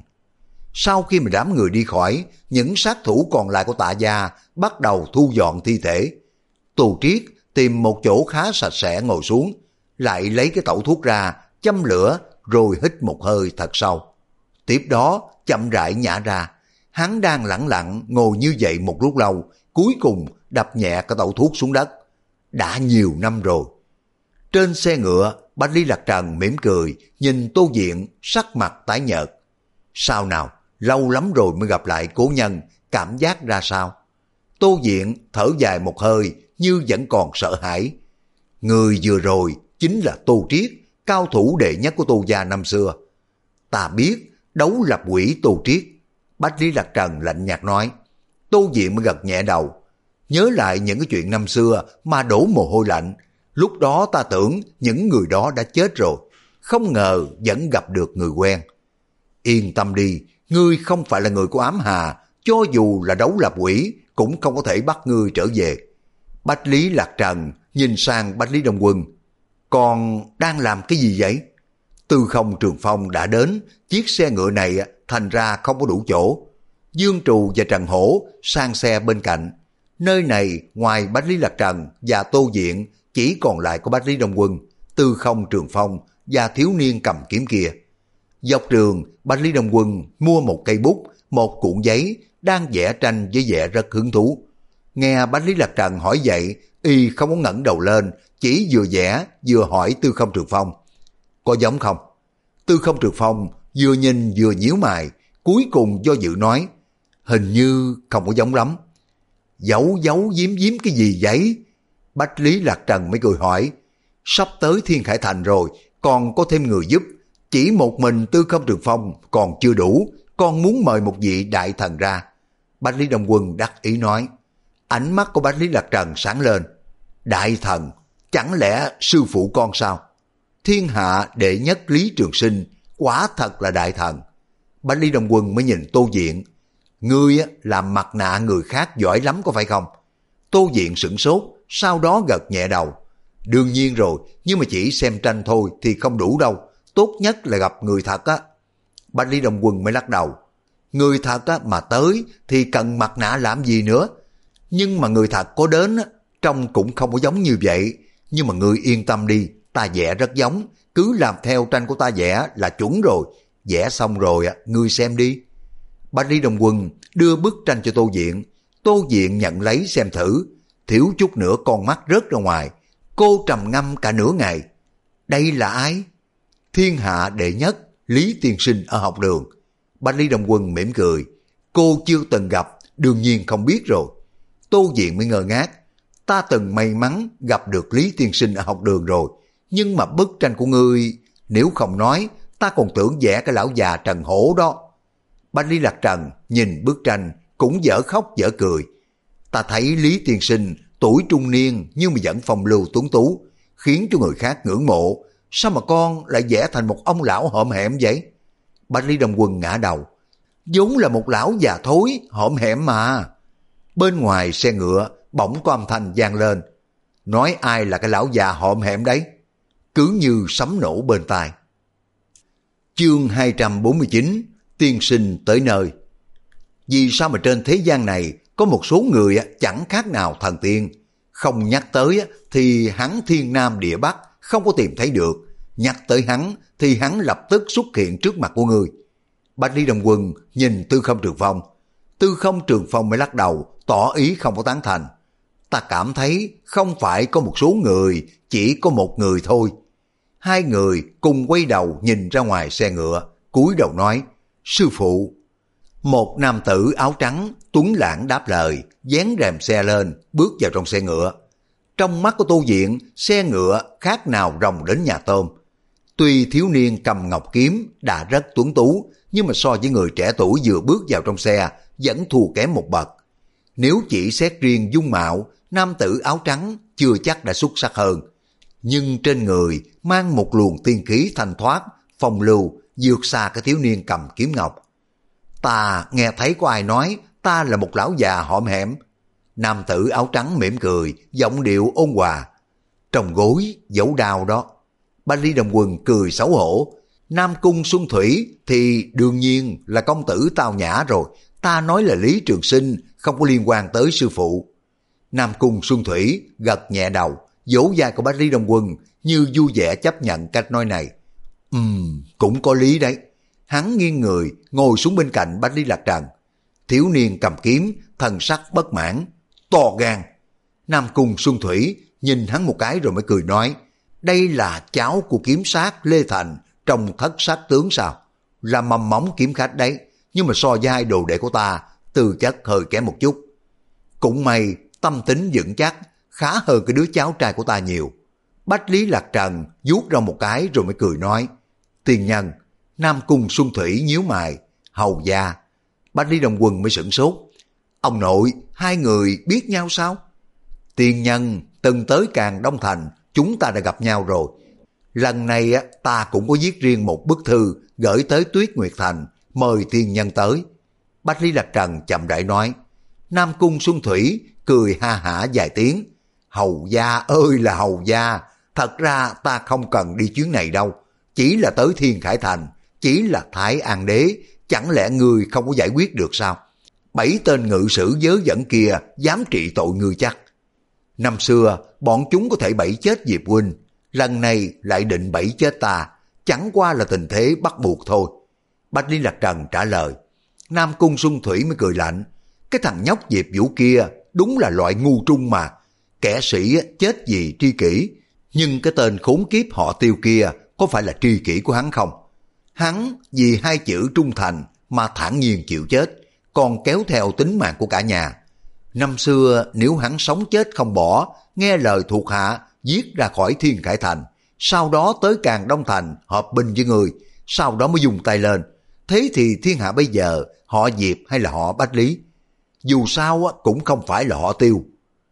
Sau khi mà đám người đi khỏi, những sát thủ còn lại của Tạ gia bắt đầu thu dọn thi thể. Tô Triết tìm một chỗ khá sạch sẽ ngồi xuống, lại lấy cái tẩu thuốc ra, châm lửa rồi hít một hơi thật sâu. Tiếp đó chậm rãi nhả ra. Hắn đang lẳng lặng ngồi như vậy một lúc lâu, cuối cùng đập nhẹ cái tẩu thuốc xuống đất. Đã nhiều năm rồi. Trên xe ngựa, Bách Lý Lạc Trần mỉm cười nhìn Tô Diện sắc mặt tái nhợt. Sao nào, lâu lắm rồi mới gặp lại cố nhân, cảm giác ra sao? Tô Diện thở dài một hơi như vẫn còn sợ hãi. Người vừa rồi chính là Tô Triết, cao thủ đệ nhất của Tô gia năm xưa. Ta biết, đấu lập quỷ Tô Triết. Bách Lý Lạc Trần lạnh nhạt nói. Tô Diện mới gật nhẹ đầu. Nhớ lại những cái chuyện năm xưa mà đổ mồ hôi lạnh. Lúc đó ta tưởng những người đó đã chết rồi, không ngờ vẫn gặp được người quen. Yên tâm đi, ngươi không phải là người của ám hà, cho dù là đấu lập quỷ cũng không có thể bắt ngươi trở về. Bách Lý Lạc Trần nhìn sang Bách Lý Đông Quân. Còn đang làm cái gì vậy? Tư Không Trường Phong đã đến, chiếc xe ngựa này thành ra không có đủ chỗ. Dương Trù và Trần Hổ sang xe bên cạnh. Nơi này ngoài Bách Lý Lạc Trần và Tô Diện chỉ còn lại có Bách Lý Đông Quân, Tư Không Trường Phong và thiếu niên cầm kiếm kia. Dọc đường, Bách Lý Đông Quân mua một cây bút, một cuộn giấy, đang vẽ tranh với vẻ rất hứng thú. Nghe Bách Lý Lạc Trần hỏi vậy, y không có ngẩng đầu lên, chỉ vừa vẽ vừa hỏi Tư Không Trường Phong. Có giống không? Tư Không Trường Phong vừa nhìn vừa nhíu mày, cuối cùng do dự nói, hình như không có giống lắm. Giấu giấu giếm giếm cái gì vậy? Bách Lý Lạc Trần mới cười hỏi, sắp tới Thiên Khải Thành rồi, còn có thêm người giúp, chỉ một mình Tư Không Trường Phong còn chưa đủ, con muốn mời một vị đại thần ra. Bách Lý Đông Quân đắc ý nói. Ánh mắt của Bách Lý Lạc Trần sáng lên. Đại thần, chẳng lẽ sư phụ con sao? Thiên hạ đệ nhất Lý Trường Sinh, quả thật là đại thần. Bách Lý Đông Quân mới nhìn Tô Diện. Ngươi làm mặt nạ người khác giỏi lắm có phải không? Tô Diện sửng sốt, sau đó gật nhẹ đầu. Đương nhiên rồi, nhưng mà chỉ xem tranh thôi thì không đủ đâu, tốt nhất là gặp người thật á. Bách Lý Đông Quân mới lắc đầu. Người thật á mà tới thì cần mặt nạ làm gì nữa? Nhưng mà người thật có đến á, trông cũng không có giống như vậy. Nhưng mà ngươi yên tâm đi, ta vẽ rất giống, cứ làm theo tranh của ta vẽ là chuẩn rồi. Vẽ xong rồi á, ngươi xem đi. Bách Lý Đông Quân đưa bức tranh cho Tô Diện. Tô Diện nhận lấy xem thử, thiếu chút nữa con mắt rớt ra ngoài. Cô trầm ngâm cả nửa ngày. Đây là ai? Thiên hạ đệ nhất Lý tiên sinh ở học đường. Bách Lý Đông Quân mỉm cười. Cô chưa từng gặp, đương nhiên không biết rồi. Tô Diện mới ngơ ngác. Ta từng may mắn gặp được Lý tiên sinh ở học đường rồi, nhưng mà bức tranh của ngươi, nếu không nói, ta còn tưởng vẽ cái lão già Trần Hổ đó. Bách Lý Lạc Trần nhìn bức tranh cũng dở khóc dở cười. Ta thấy Lý tiên sinh tuổi trung niên nhưng mà vẫn phong lưu tuấn tú, khiến cho người khác ngưỡng mộ. sao mà con lại vẽ thành một ông lão hõm hẻm vậy? Bách Lý Đông Quân ngã đầu. Vốn là một lão già thối, hõm hẻm mà. Bên ngoài xe ngựa, bỗng có âm thanh vang lên. Nói ai là cái lão già hõm hẻm đấy? Cứ như sấm nổ bên tai. Chương hai trăm bốn mươi chín, tiên sinh tới nơi. Vì sao mà trên thế gian này có một số người chẳng khác nào thần tiên? Không nhắc tới thì hắn thiên nam địa bắc, không có tìm thấy được. Nhắc tới hắn thì hắn lập tức xuất hiện trước mặt của người. Bách Lý Đông Quân nhìn Tư Không Trường Phong. Tư Không Trường Phong mới lắc đầu, tỏ ý không có tán thành. Ta cảm thấy không phải có một số người, chỉ có một người thôi. Hai người cùng quay đầu nhìn ra ngoài xe ngựa, cúi đầu nói, sư phụ. Một nam tử áo trắng, tuấn lãng đáp lời, dán rèm xe lên, bước vào trong xe ngựa. Trong mắt của Tô Diện, xe ngựa khác nào rồng đến nhà tôm. Tuy thiếu niên cầm ngọc kiếm đã rất tuấn tú, nhưng mà so với người trẻ tuổi vừa bước vào trong xe, vẫn thua kém một bậc. Nếu chỉ xét riêng dung mạo, nam tử áo trắng chưa chắc đã xuất sắc hơn. Nhưng trên người mang một luồng tiên khí thanh thoát, phong lưu, vượt xa cái thiếu niên cầm kiếm ngọc. Ta nghe thấy có ai nói ta là một lão già hõm hẻm. Nam tử áo trắng mỉm cười, giọng điệu ôn hòa. Trong gối giấu đao đó. Bách Lý Đông Quân cười xấu hổ. Nam Cung Xuân Thủy thì đương nhiên là công tử tao nhã rồi. Ta nói là Lý Trường Sinh, không có liên quan tới sư phụ. Nam Cung Xuân Thủy gật nhẹ đầu, vỗ vai của Bách Lý Đông Quân như vui vẻ chấp nhận cách nói này. Ừm, cũng có lý đấy. Hắn nghiêng người ngồi xuống bên cạnh Bách Lý Lạc Trần. Thiếu niên cầm kiếm, thần sắc bất mãn. To gan. Nam Cung Xuân Thủy nhìn hắn một cái rồi mới cười nói, đây là cháu của kiếm sát Lê Thành trong Thất Sát Tướng sao? Là mầm móng kiếm khách đấy, nhưng mà so với hai đồ đệ của ta, tư chất hơi kém một chút. Cũng may tâm tính vững chắc, khá hơn cái đứa cháu trai của ta nhiều. Bách Lý Lạc Trần vuốt ra một cái rồi mới cười nói, tiền nhân. Nam Cung Xuân Thủy nhíu mày, hầu gia. Bách Lý Đông Quân mới sửng sốt. Ông nội, hai người biết nhau sao? Tiền nhân, từng tới Càn Đông Thành, chúng ta đã gặp nhau rồi. Lần này ta cũng có viết riêng một bức thư gửi tới Tuyết Nguyệt Thành, mời tiền nhân tới. Bách Lý Lạc Trần chậm rãi nói. Nam Cung Xuân Thủy cười ha hả vài tiếng. Hầu gia ơi là hầu gia, thật ra ta không cần đi chuyến này đâu. Chỉ là tới Thiên Khải Thành, chỉ là Thái An Đế, chẳng lẽ người không có giải quyết được sao? Bảy tên ngự sử vớ vẩn kia dám trị tội ngươi chắc. Năm xưa, bọn chúng có thể bẫy chết Diệp huynh, lần này lại định bẫy chết ta, chẳng qua là tình thế bắt buộc thôi. Bách Lý Lạc Trần trả lời. Nam Cung Xuân Thủy mới cười lạnh. Cái thằng nhóc Diệp Vũ kia đúng là loại ngu trung mà. Kẻ sĩ chết vì tri kỷ, nhưng cái tên khốn kiếp họ Tiêu kia có phải là tri kỷ của hắn không? Hắn vì hai chữ trung thành mà thản nhiên chịu chết, còn kéo theo tính mạng của cả nhà. Năm xưa nếu hắn sống chết không bỏ, nghe lời thuộc hạ giết ra khỏi Thiên Khải Thành, sau đó tới Càn Đông Thành hợp binh với người, sau đó mới dùng tay lên. Thế thì thiên hạ bây giờ họ Diệp hay là họ Bách Lý? Dù sao cũng không phải là họ Tiêu.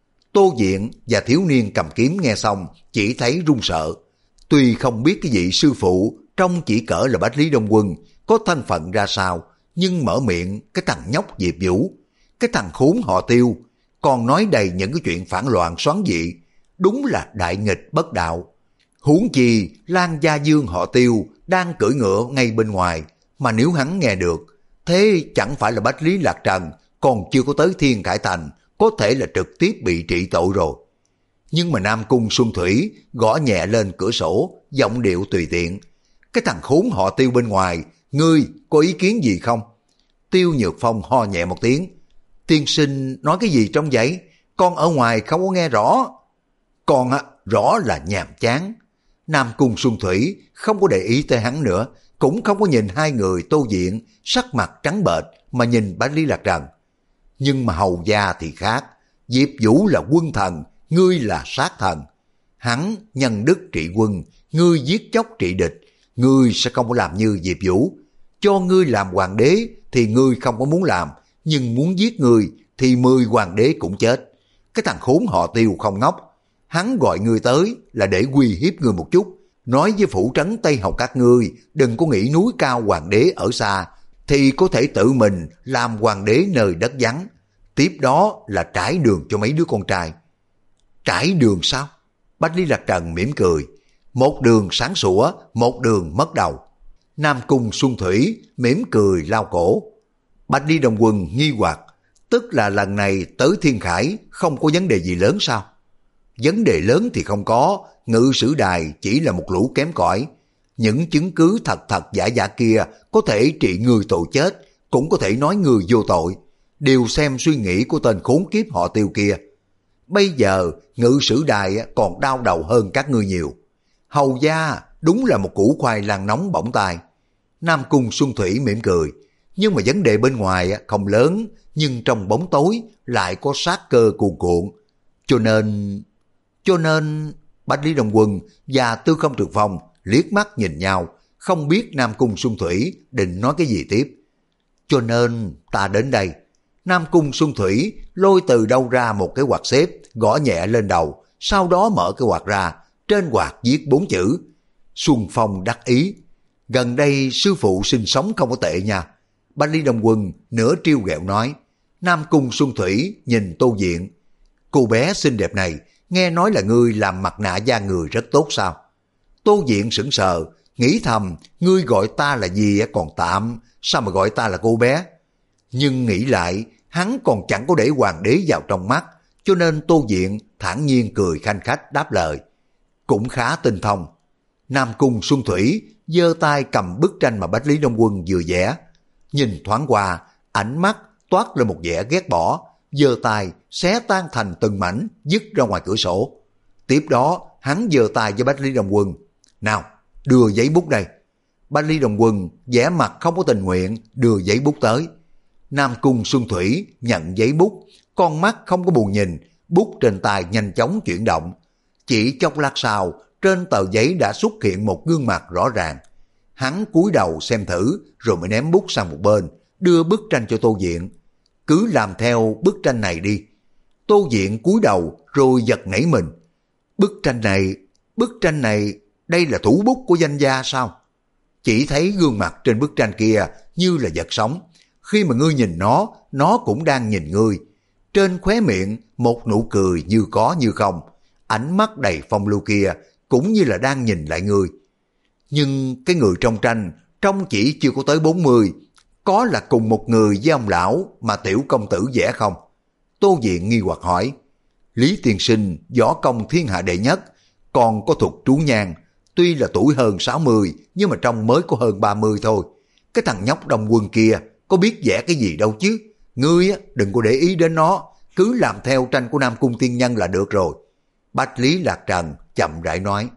Tô Diện và thiếu niên cầm kiếm nghe xong chỉ thấy run sợ. Tuy không biết cái vị sư phụ trông chỉ cỡ là Bách Lý Đông Quân có thân phận ra sao, nhưng mở miệng cái thằng nhóc Diệp Vũ, cái thằng khốn họ Tiêu, còn nói đầy những cái chuyện phản loạn xoắn dị, đúng là đại nghịch bất đạo. Huống chi Lan Gia Dương họ Tiêu đang cưỡi ngựa ngay bên ngoài, mà nếu hắn nghe được, thế chẳng phải là Bách Lý Lạc Trần còn chưa có tới Thiên Khải Thành, có thể là trực tiếp bị trị tội rồi. Nhưng mà Nam Cung Xuân Thủy gõ nhẹ lên cửa sổ, giọng điệu tùy tiện. Cái thằng khốn họ Tiêu bên ngoài, ngươi có ý kiến gì không? Tiêu Nhược Phong ho nhẹ một tiếng. Tiên sinh nói cái gì trong vậy? Con ở ngoài không có nghe rõ. Con á, rõ là nhàm chán. Nam Cung Xuân Thủy không có để ý tới hắn nữa, cũng không có nhìn hai người Tô Diện sắc mặt trắng bệch mà nhìn Bách Lý Lạc Trần. Nhưng mà hầu gia thì khác. Diệp Vũ là quân thần, ngươi là sát thần. Hắn nhân đức trị quân, ngươi giết chóc trị địch. Ngươi sẽ không có làm như Diệp Vũ. Cho ngươi làm hoàng đế thì ngươi không có muốn làm, nhưng muốn giết ngươi thì mười hoàng đế cũng chết. Cái thằng khốn họ Tiêu không ngốc. Hắn gọi ngươi tới là để uy hiếp ngươi một chút, nói với phủ trấn Tây Hầu các ngươi đừng có nghĩ núi cao hoàng đế ở xa, thì có thể tự mình làm hoàng đế nơi đất vắng. Tiếp đó là trải đường cho mấy đứa con trai. Trải đường sao? Bách Lý Lạc Trần mỉm cười. Một đường sáng sủa, một đường mất đầu. Nam Cung Xuân Thủy mỉm cười lau cổ. Bách Lý Đông Quân nghi hoặc, tức là lần này tới Thiên Khải không có vấn đề gì lớn sao? Vấn đề lớn thì không có, Ngự Sử Đài chỉ là một lũ kém cỏi. Những chứng cứ thật thật giả giả kia có thể trị người tội chết, cũng có thể nói người vô tội. Đều xem suy nghĩ của tên khốn kiếp họ Tiêu kia. Bây giờ Ngự Sử Đài còn đau đầu hơn các ngươi nhiều. Hầu gia đúng là một củ khoai lang nóng bỏng tai. Nam Cung Xuân Thủy mỉm cười. Nhưng mà vấn đề bên ngoài không lớn, nhưng trong bóng tối lại có sát cơ cuồn cuộn. Cho nên... Cho nên... Bách Lý Đông Quân và Tư Không Trường Phong liếc mắt nhìn nhau, không biết Nam Cung Xuân Thủy định nói cái gì tiếp. Cho nên ta đến đây. Nam Cung Xuân Thủy lôi từ đâu ra một cái quạt xếp, gõ nhẹ lên đầu, sau đó mở cái quạt ra, trên quạt viết bốn chữ Xuân Phong đắc ý. Gần đây sư phụ sinh sống không có tệ nha. Bách Lý Đông Quân nửa trêu ghẹo nói. Nam Cung Xuân Thủy nhìn Tô Diện. Cô bé xinh đẹp này, nghe nói là ngươi làm mặt nạ da người rất tốt sao? Tô Diện sững sờ, nghĩ thầm, ngươi gọi ta là gì còn tạm, sao mà gọi ta là cô bé? Nhưng nghĩ lại, hắn còn chẳng có để hoàng đế vào trong mắt, cho nên Tô Diện thản nhiên cười khanh khách đáp lời. Cũng khá tinh thông. Nam Cung Xuân Thủy giơ tay cầm bức tranh mà Bách Lý Đông Quân vừa vẽ. Nhìn thoáng qua, ánh mắt toát lên một vẻ ghét bỏ, giơ tay xé tan thành từng mảnh, dứt ra ngoài cửa sổ. Tiếp đó, hắn giơ tay với Bách Lý Đông Quân. Nào, đưa giấy bút đây. Bách Lý Đông Quân vẻ mặt không có tình nguyện, đưa giấy bút tới. Nam Cung Xuân Thủy nhận giấy bút, con mắt không có buồn nhìn, bút trên tay nhanh chóng chuyển động. Chỉ chốc lát sau, trên tờ giấy đã xuất hiện một gương mặt rõ ràng. Hắn cúi đầu xem thử, rồi mới ném bút sang một bên, đưa bức tranh cho Tô Diện. Cứ làm theo bức tranh này đi. Tô Diện cúi đầu rồi giật nảy mình. Bức tranh này, bức tranh này, đây là thủ bút của danh gia sao? Chỉ thấy gương mặt trên bức tranh kia như là vật sống. Khi mà ngươi nhìn nó, nó cũng đang nhìn ngươi. Trên khóe miệng một nụ cười như có như không. Ánh mắt đầy phong lưu kia cũng như là đang nhìn lại ngươi. Nhưng cái người trong tranh trông chỉ chưa có tới bốn mươi. Có là cùng một người với ông lão mà tiểu công tử vẽ không? Tô Diện nghi hoặc hỏi. Lý tiên sinh võ công thiên hạ đệ nhất, còn có thuật trú nhang, tuy là tuổi hơn sáu mươi nhưng mà trông mới có hơn ba mươi thôi. Cái thằng nhóc Đông Quân kia có biết vẽ cái gì đâu chứ. Ngươi đừng có để ý đến nó, cứ làm theo tranh của Nam Cung tiên nhân là được rồi. Bách Lý Lạc Trần chậm rãi nói.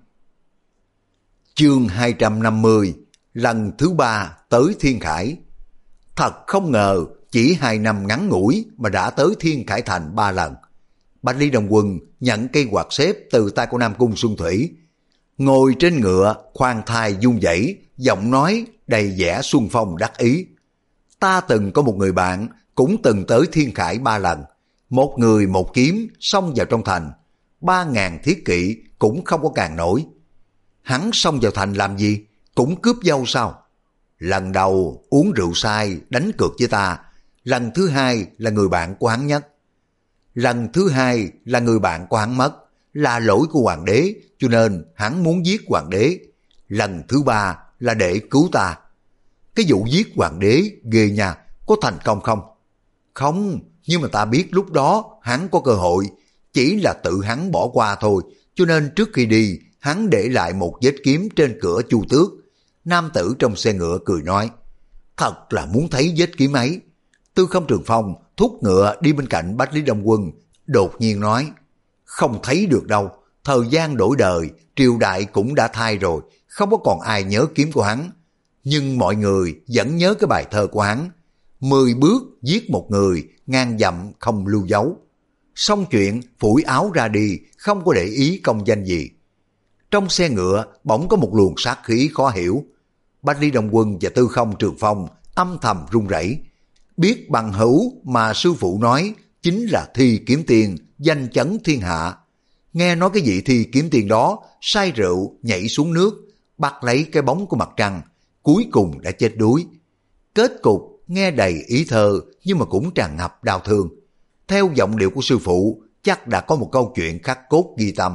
Chương hai trăm năm mươi, lần thứ ba tới Thiên Khải. Thật không ngờ chỉ hai năm ngắn ngủi mà đã tới Thiên Khải Thành ba lần. Bách Lý Đông Quân nhận cây quạt xếp từ tay của Nam Cung Xuân Thủy. Ngồi trên ngựa, khoan thai run rẩy, giọng nói đầy vẻ xuân phong đắc ý. Ta từng có một người bạn cũng từng tới Thiên Khải ba lần. Một người một kiếm xông vào trong thành. Ba ngàn thiết kỵ cũng không có càng nổi. Hắn xông vào thành làm gì? Cũng cướp dâu sao? Lần đầu uống rượu say đánh cược với ta. Lần thứ hai là người bạn của hắn nhất. Lần thứ hai là người bạn của hắn mất. Là lỗi của hoàng đế, cho nên hắn muốn giết hoàng đế. Lần thứ ba là để cứu ta. Cái vụ giết hoàng đế ghê nha, có thành công không? Không, nhưng mà ta biết lúc đó hắn có cơ hội. Chỉ là tự hắn bỏ qua thôi, cho nên trước khi đi, hắn để lại một vết kiếm trên cửa Chu Tước. Nam tử trong xe ngựa cười nói, thật là muốn thấy vết kiếm ấy. Tư Không Trường Phong thúc ngựa đi bên cạnh Bách Lý Đông Quân, đột nhiên nói, không thấy được đâu, thời gian đổi đời, triều đại cũng đã thay rồi, không có còn ai nhớ kiếm của hắn. Nhưng mọi người vẫn nhớ cái bài thơ của hắn, mười bước giết một người, ngàn dặm không lưu dấu. Xong chuyện, phủi áo ra đi, không có để ý công danh gì. Trong xe ngựa bỗng có một luồng sát khí khó hiểu. Bách Lý Đông Quân và Tư Không Trường Phong âm thầm run rẩy. Biết bằng hữu mà sư phụ nói chính là Thi Kiếm Tiên, danh chấn thiên hạ. Nghe nói cái vị Thi Kiếm Tiên đó say rượu nhảy xuống nước, bắt lấy cái bóng của mặt trăng, cuối cùng đã chết đuối. Kết cục nghe đầy ý thơ nhưng mà cũng tràn ngập đau thương. Theo giọng điệu của sư phụ, chắc đã có một câu chuyện khắc cốt ghi tâm.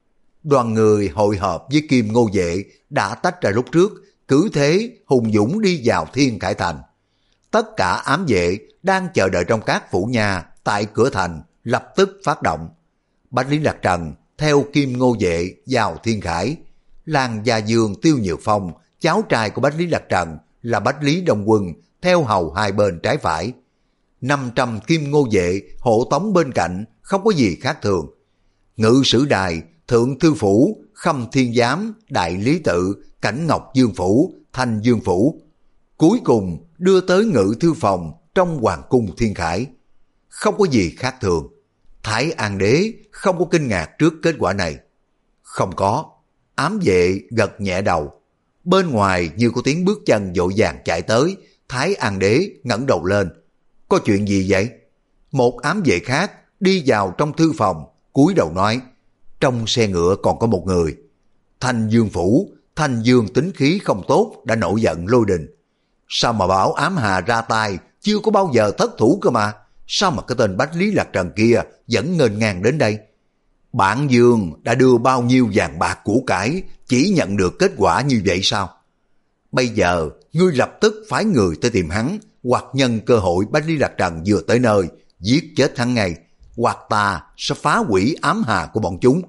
Đoàn người hội họp với Kim Ngô Vệ đã tách ra lúc trước, cứ thế hùng dũng đi vào Thiên Khải Thành. Tất cả ám vệ đang chờ đợi trong các phủ nhà tại cửa thành lập tức phát động. Bách Lý Lạc Trần theo Kim Ngô Vệ vào Thiên Khải. Làng Gia Dương Tiêu Nhược Phong, cháu trai của Bách Lý Lạc Trần là Bách Lý Đông Quân, theo hầu hai bên trái phải. năm trăm Kim Ngô Vệ hộ tống bên cạnh, không có gì khác thường. Ngự sử đài, Thượng Thư Phủ, Khâm Thiên Giám, Đại Lý Tự, Cảnh Ngọc Dương Phủ, Thanh Dương Phủ. Cuối cùng đưa tới Ngự Thư Phòng trong Hoàng cung Thiên Khải. Không có gì khác thường. Thái An Đế không có kinh ngạc trước kết quả này. Không có. Ám vệ gật nhẹ đầu. Bên ngoài như có tiếng bước chân vội vàng chạy tới. Thái An Đế ngẩng đầu lên. Có chuyện gì vậy? Một ám vệ khác đi vào trong thư phòng, cúi đầu nói, trong xe ngựa còn có một người. Thanh Dương Phủ, Thanh Dương tính khí không tốt, đã nổi giận lôi đình. Sao mà bảo ám hà ra tay, chưa có bao giờ thất thủ cơ mà. Sao mà cái tên Bách Lý Lạc Trần kia vẫn nghênh ngang đến đây? Bản Dương đã đưa bao nhiêu vàng bạc của cải, chỉ nhận được kết quả như vậy sao? Bây giờ ngươi lập tức phái người tới tìm hắn, hoặc nhân cơ hội Bách Lý Lạc Trần vừa tới nơi, giết chết hắn ngay, hoặc ta sẽ phá hủy ám hà của bọn chúng.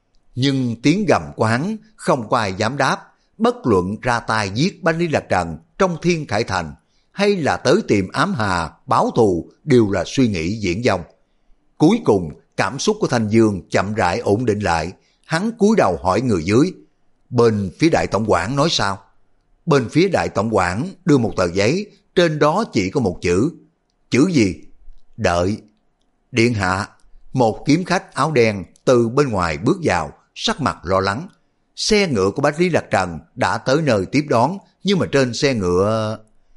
Nhưng tiếng gầm của hắn không có ai dám đáp, bất luận ra tay giết Bách Lý Lạc Trần trong Thiên Khải Thành, hay là tới tìm ám hà báo thù, đều là suy nghĩ diễn dông. Cuối cùng cảm xúc của Thanh Dương chậm rãi ổn định lại, hắn cúi đầu hỏi người dưới, bên phía đại tổng quản nói sao? Bên phía đại tổng quản đưa một tờ giấy, trên đó chỉ có một chữ. Chữ gì? Đợi. Điện hạ. Một kiếm khách áo đen từ bên ngoài bước vào, sắc mặt lo lắng. Xe ngựa của Bách Lý Lạc Trần đã tới nơi tiếp đón, nhưng mà trên xe ngựa...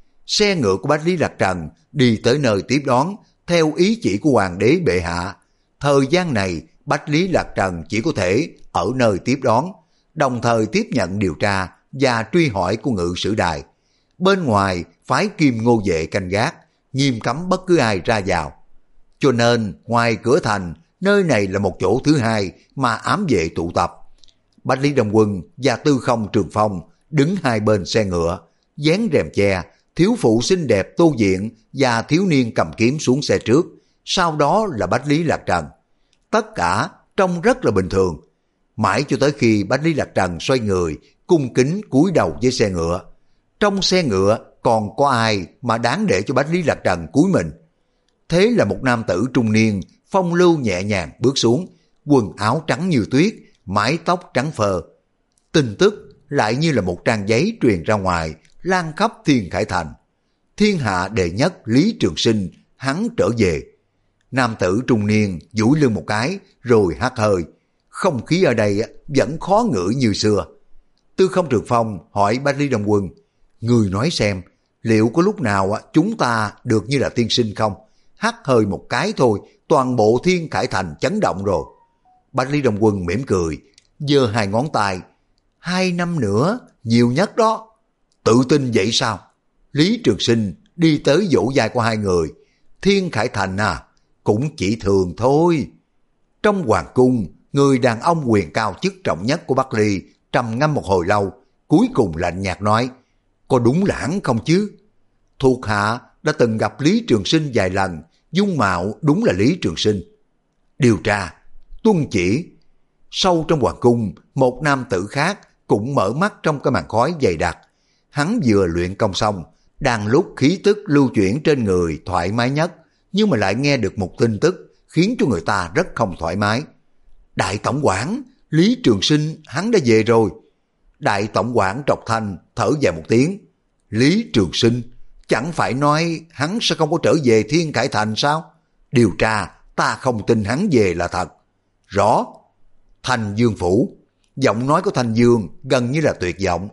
Xe ngựa của Bách Lý Lạc Trần đi tới nơi tiếp đón, theo ý chỉ của hoàng đế bệ hạ. Thời gian này, Bách Lý Lạc Trần chỉ có thể ở nơi tiếp đón, đồng thời tiếp nhận điều tra và truy hỏi của ngự sử đài. Bên ngoài phái Kim Ngô Vệ canh gác, nghiêm cấm bất cứ ai ra vào. Cho nên ngoài cửa thành, nơi này là một chỗ thứ hai mà ám vệ tụ tập. Bách Lý Đông Quân và Tư Không Trường Phong đứng hai bên xe ngựa, dán rèm che, thiếu phụ xinh đẹp Tô Diện và thiếu niên cầm kiếm xuống xe trước, sau đó là Bách Lý Lạc Trần. Tất cả trông rất là bình thường, mãi cho tới khi Bách Lý Lạc Trần xoay người, cung kính cúi đầu với xe ngựa. Trong xe ngựa còn có ai mà đáng để cho Bách Lý Lạc Trần cúi mình? Thế là một nam tử trung niên, phong lưu nhẹ nhàng bước xuống, quần áo trắng như tuyết, mái tóc trắng phơ. Tin tức lại như là một trang giấy truyền ra ngoài, lan khắp Thiên Khải Thành. Thiên hạ đệ nhất Lý Trường Sinh, hắn trở về. Nam tử trung niên duỗi lưng một cái, rồi hắt hơi. Không khí ở đây vẫn khó ngửi như xưa. Tư Không Trường Phong hỏi Bách Lý Đông Quân, người nói xem, liệu có lúc nào chúng ta được như là tiên sinh không? Hắt hơi một cái thôi, toàn bộ Thiên Khải Thành chấn động rồi. Bách Lý Đông Quân mỉm cười, giơ hai ngón tay. Hai năm nữa, nhiều nhất đó. Tự tin vậy sao? Lý Trường Sinh đi tới vỗ vai của hai người. Thiên Khải Thành à, cũng chỉ thường thôi. Trong hoàng cung, người đàn ông quyền cao chức trọng nhất của Bắc Ly trầm ngâm một hồi lâu, cuối cùng lạnh nhạt nói, có đúng là hắn không chứ? Thuộc hạ đã từng gặp Lý Trường Sinh vài lần, dung mạo đúng là Lý Trường Sinh. Điều tra, tuân chỉ. Sâu trong hoàng cung, một nam tử khác cũng mở mắt trong cái màn khói dày đặc. Hắn vừa luyện công xong, đang lúc khí tức lưu chuyển trên người thoải mái nhất, nhưng mà lại nghe được một tin tức khiến cho người ta rất không thoải mái. Đại tổng quản, Lý Trường Sinh hắn đã về rồi. Đại tổng quản Trọc Thanh thở dài một tiếng. Lý Trường Sinh, chẳng phải nói hắn sẽ không có trở về Thiên Khải Thành sao? Điều tra, ta không tin hắn về là thật. Rõ. Thanh Dương Phủ. Giọng nói của Thanh Dương gần như là tuyệt vọng.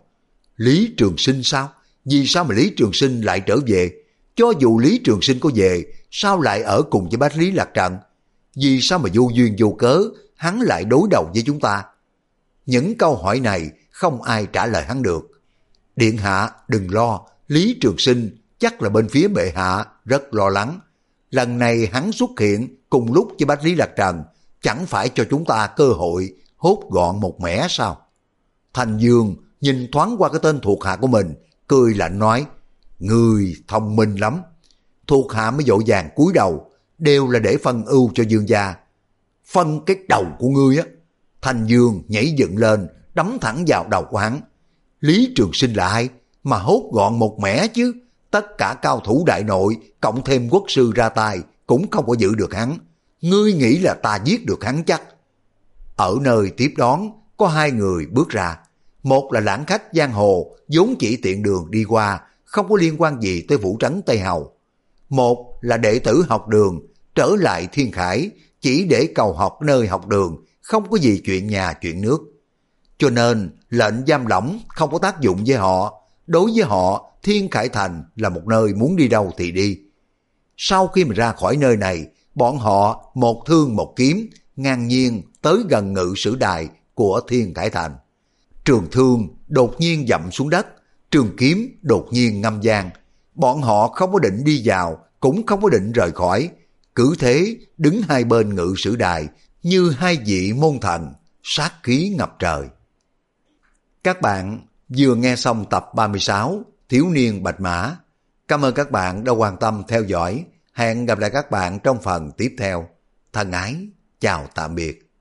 Lý Trường Sinh sao? Vì sao mà Lý Trường Sinh lại trở về? Cho dù Lý Trường Sinh có về, sao lại ở cùng với Bách Lý Lạc Trần? Vì sao mà vô duyên vô cớ hắn lại đối đầu với chúng ta? Những câu hỏi này không ai trả lời hắn được. Điện hạ đừng lo, Lý Trường Sinh chắc là bên phía bệ hạ rất lo lắng. Lần này hắn xuất hiện cùng lúc với Bách Lý Lạc Trần, chẳng phải cho chúng ta cơ hội hốt gọn một mẻ sao? Thành Dương nhìn thoáng qua cái tên thuộc hạ của mình, cười lạnh nói, người thông minh lắm. Thuộc hạ mới vội vàng cúi đầu, đều là để phân ưu cho Dương gia. Phân cái đầu của ngươi á! Thành Dương nhảy dựng lên, đấm thẳng vào đầu của hắn. Lý Trường Sinh là ai mà hốt gọn một mẻ chứ? Tất cả cao thủ đại nội cộng thêm quốc sư ra tay cũng không có giữ được hắn. Ngươi nghĩ là ta giết được hắn chắc? Ở nơi tiếp đón có hai người bước ra. Một là lãng khách giang hồ vốn chỉ tiện đường đi qua, không có liên quan gì tới Vũ Trấn Tây Hầu. Một là đệ tử học đường trở lại Thiên Khải chỉ để cầu học nơi học đường, không có gì chuyện nhà chuyện nước. Cho nên lệnh giam lỏng không có tác dụng với họ. Đối với họ, Thiên Khải Thành là một nơi muốn đi đâu thì đi. Sau khi mà ra khỏi nơi này, bọn họ một thương một kiếm ngang nhiên tới gần ngự sử đài của Thiên Khải Thành. Trường thương đột nhiên dậm xuống đất, trường kiếm đột nhiên ngâm vang. Bọn họ không có định đi vào, cũng không có định rời khỏi, cứ thế đứng hai bên ngự sử đài như hai vị môn thần, sát khí ngập trời. Các bạn vừa nghe xong tập ba mươi sáu Thiếu niên Bạch Mã. Cảm ơn các bạn đã quan tâm theo dõi. Hẹn gặp lại các bạn trong phần tiếp theo. Thân ái, chào tạm biệt.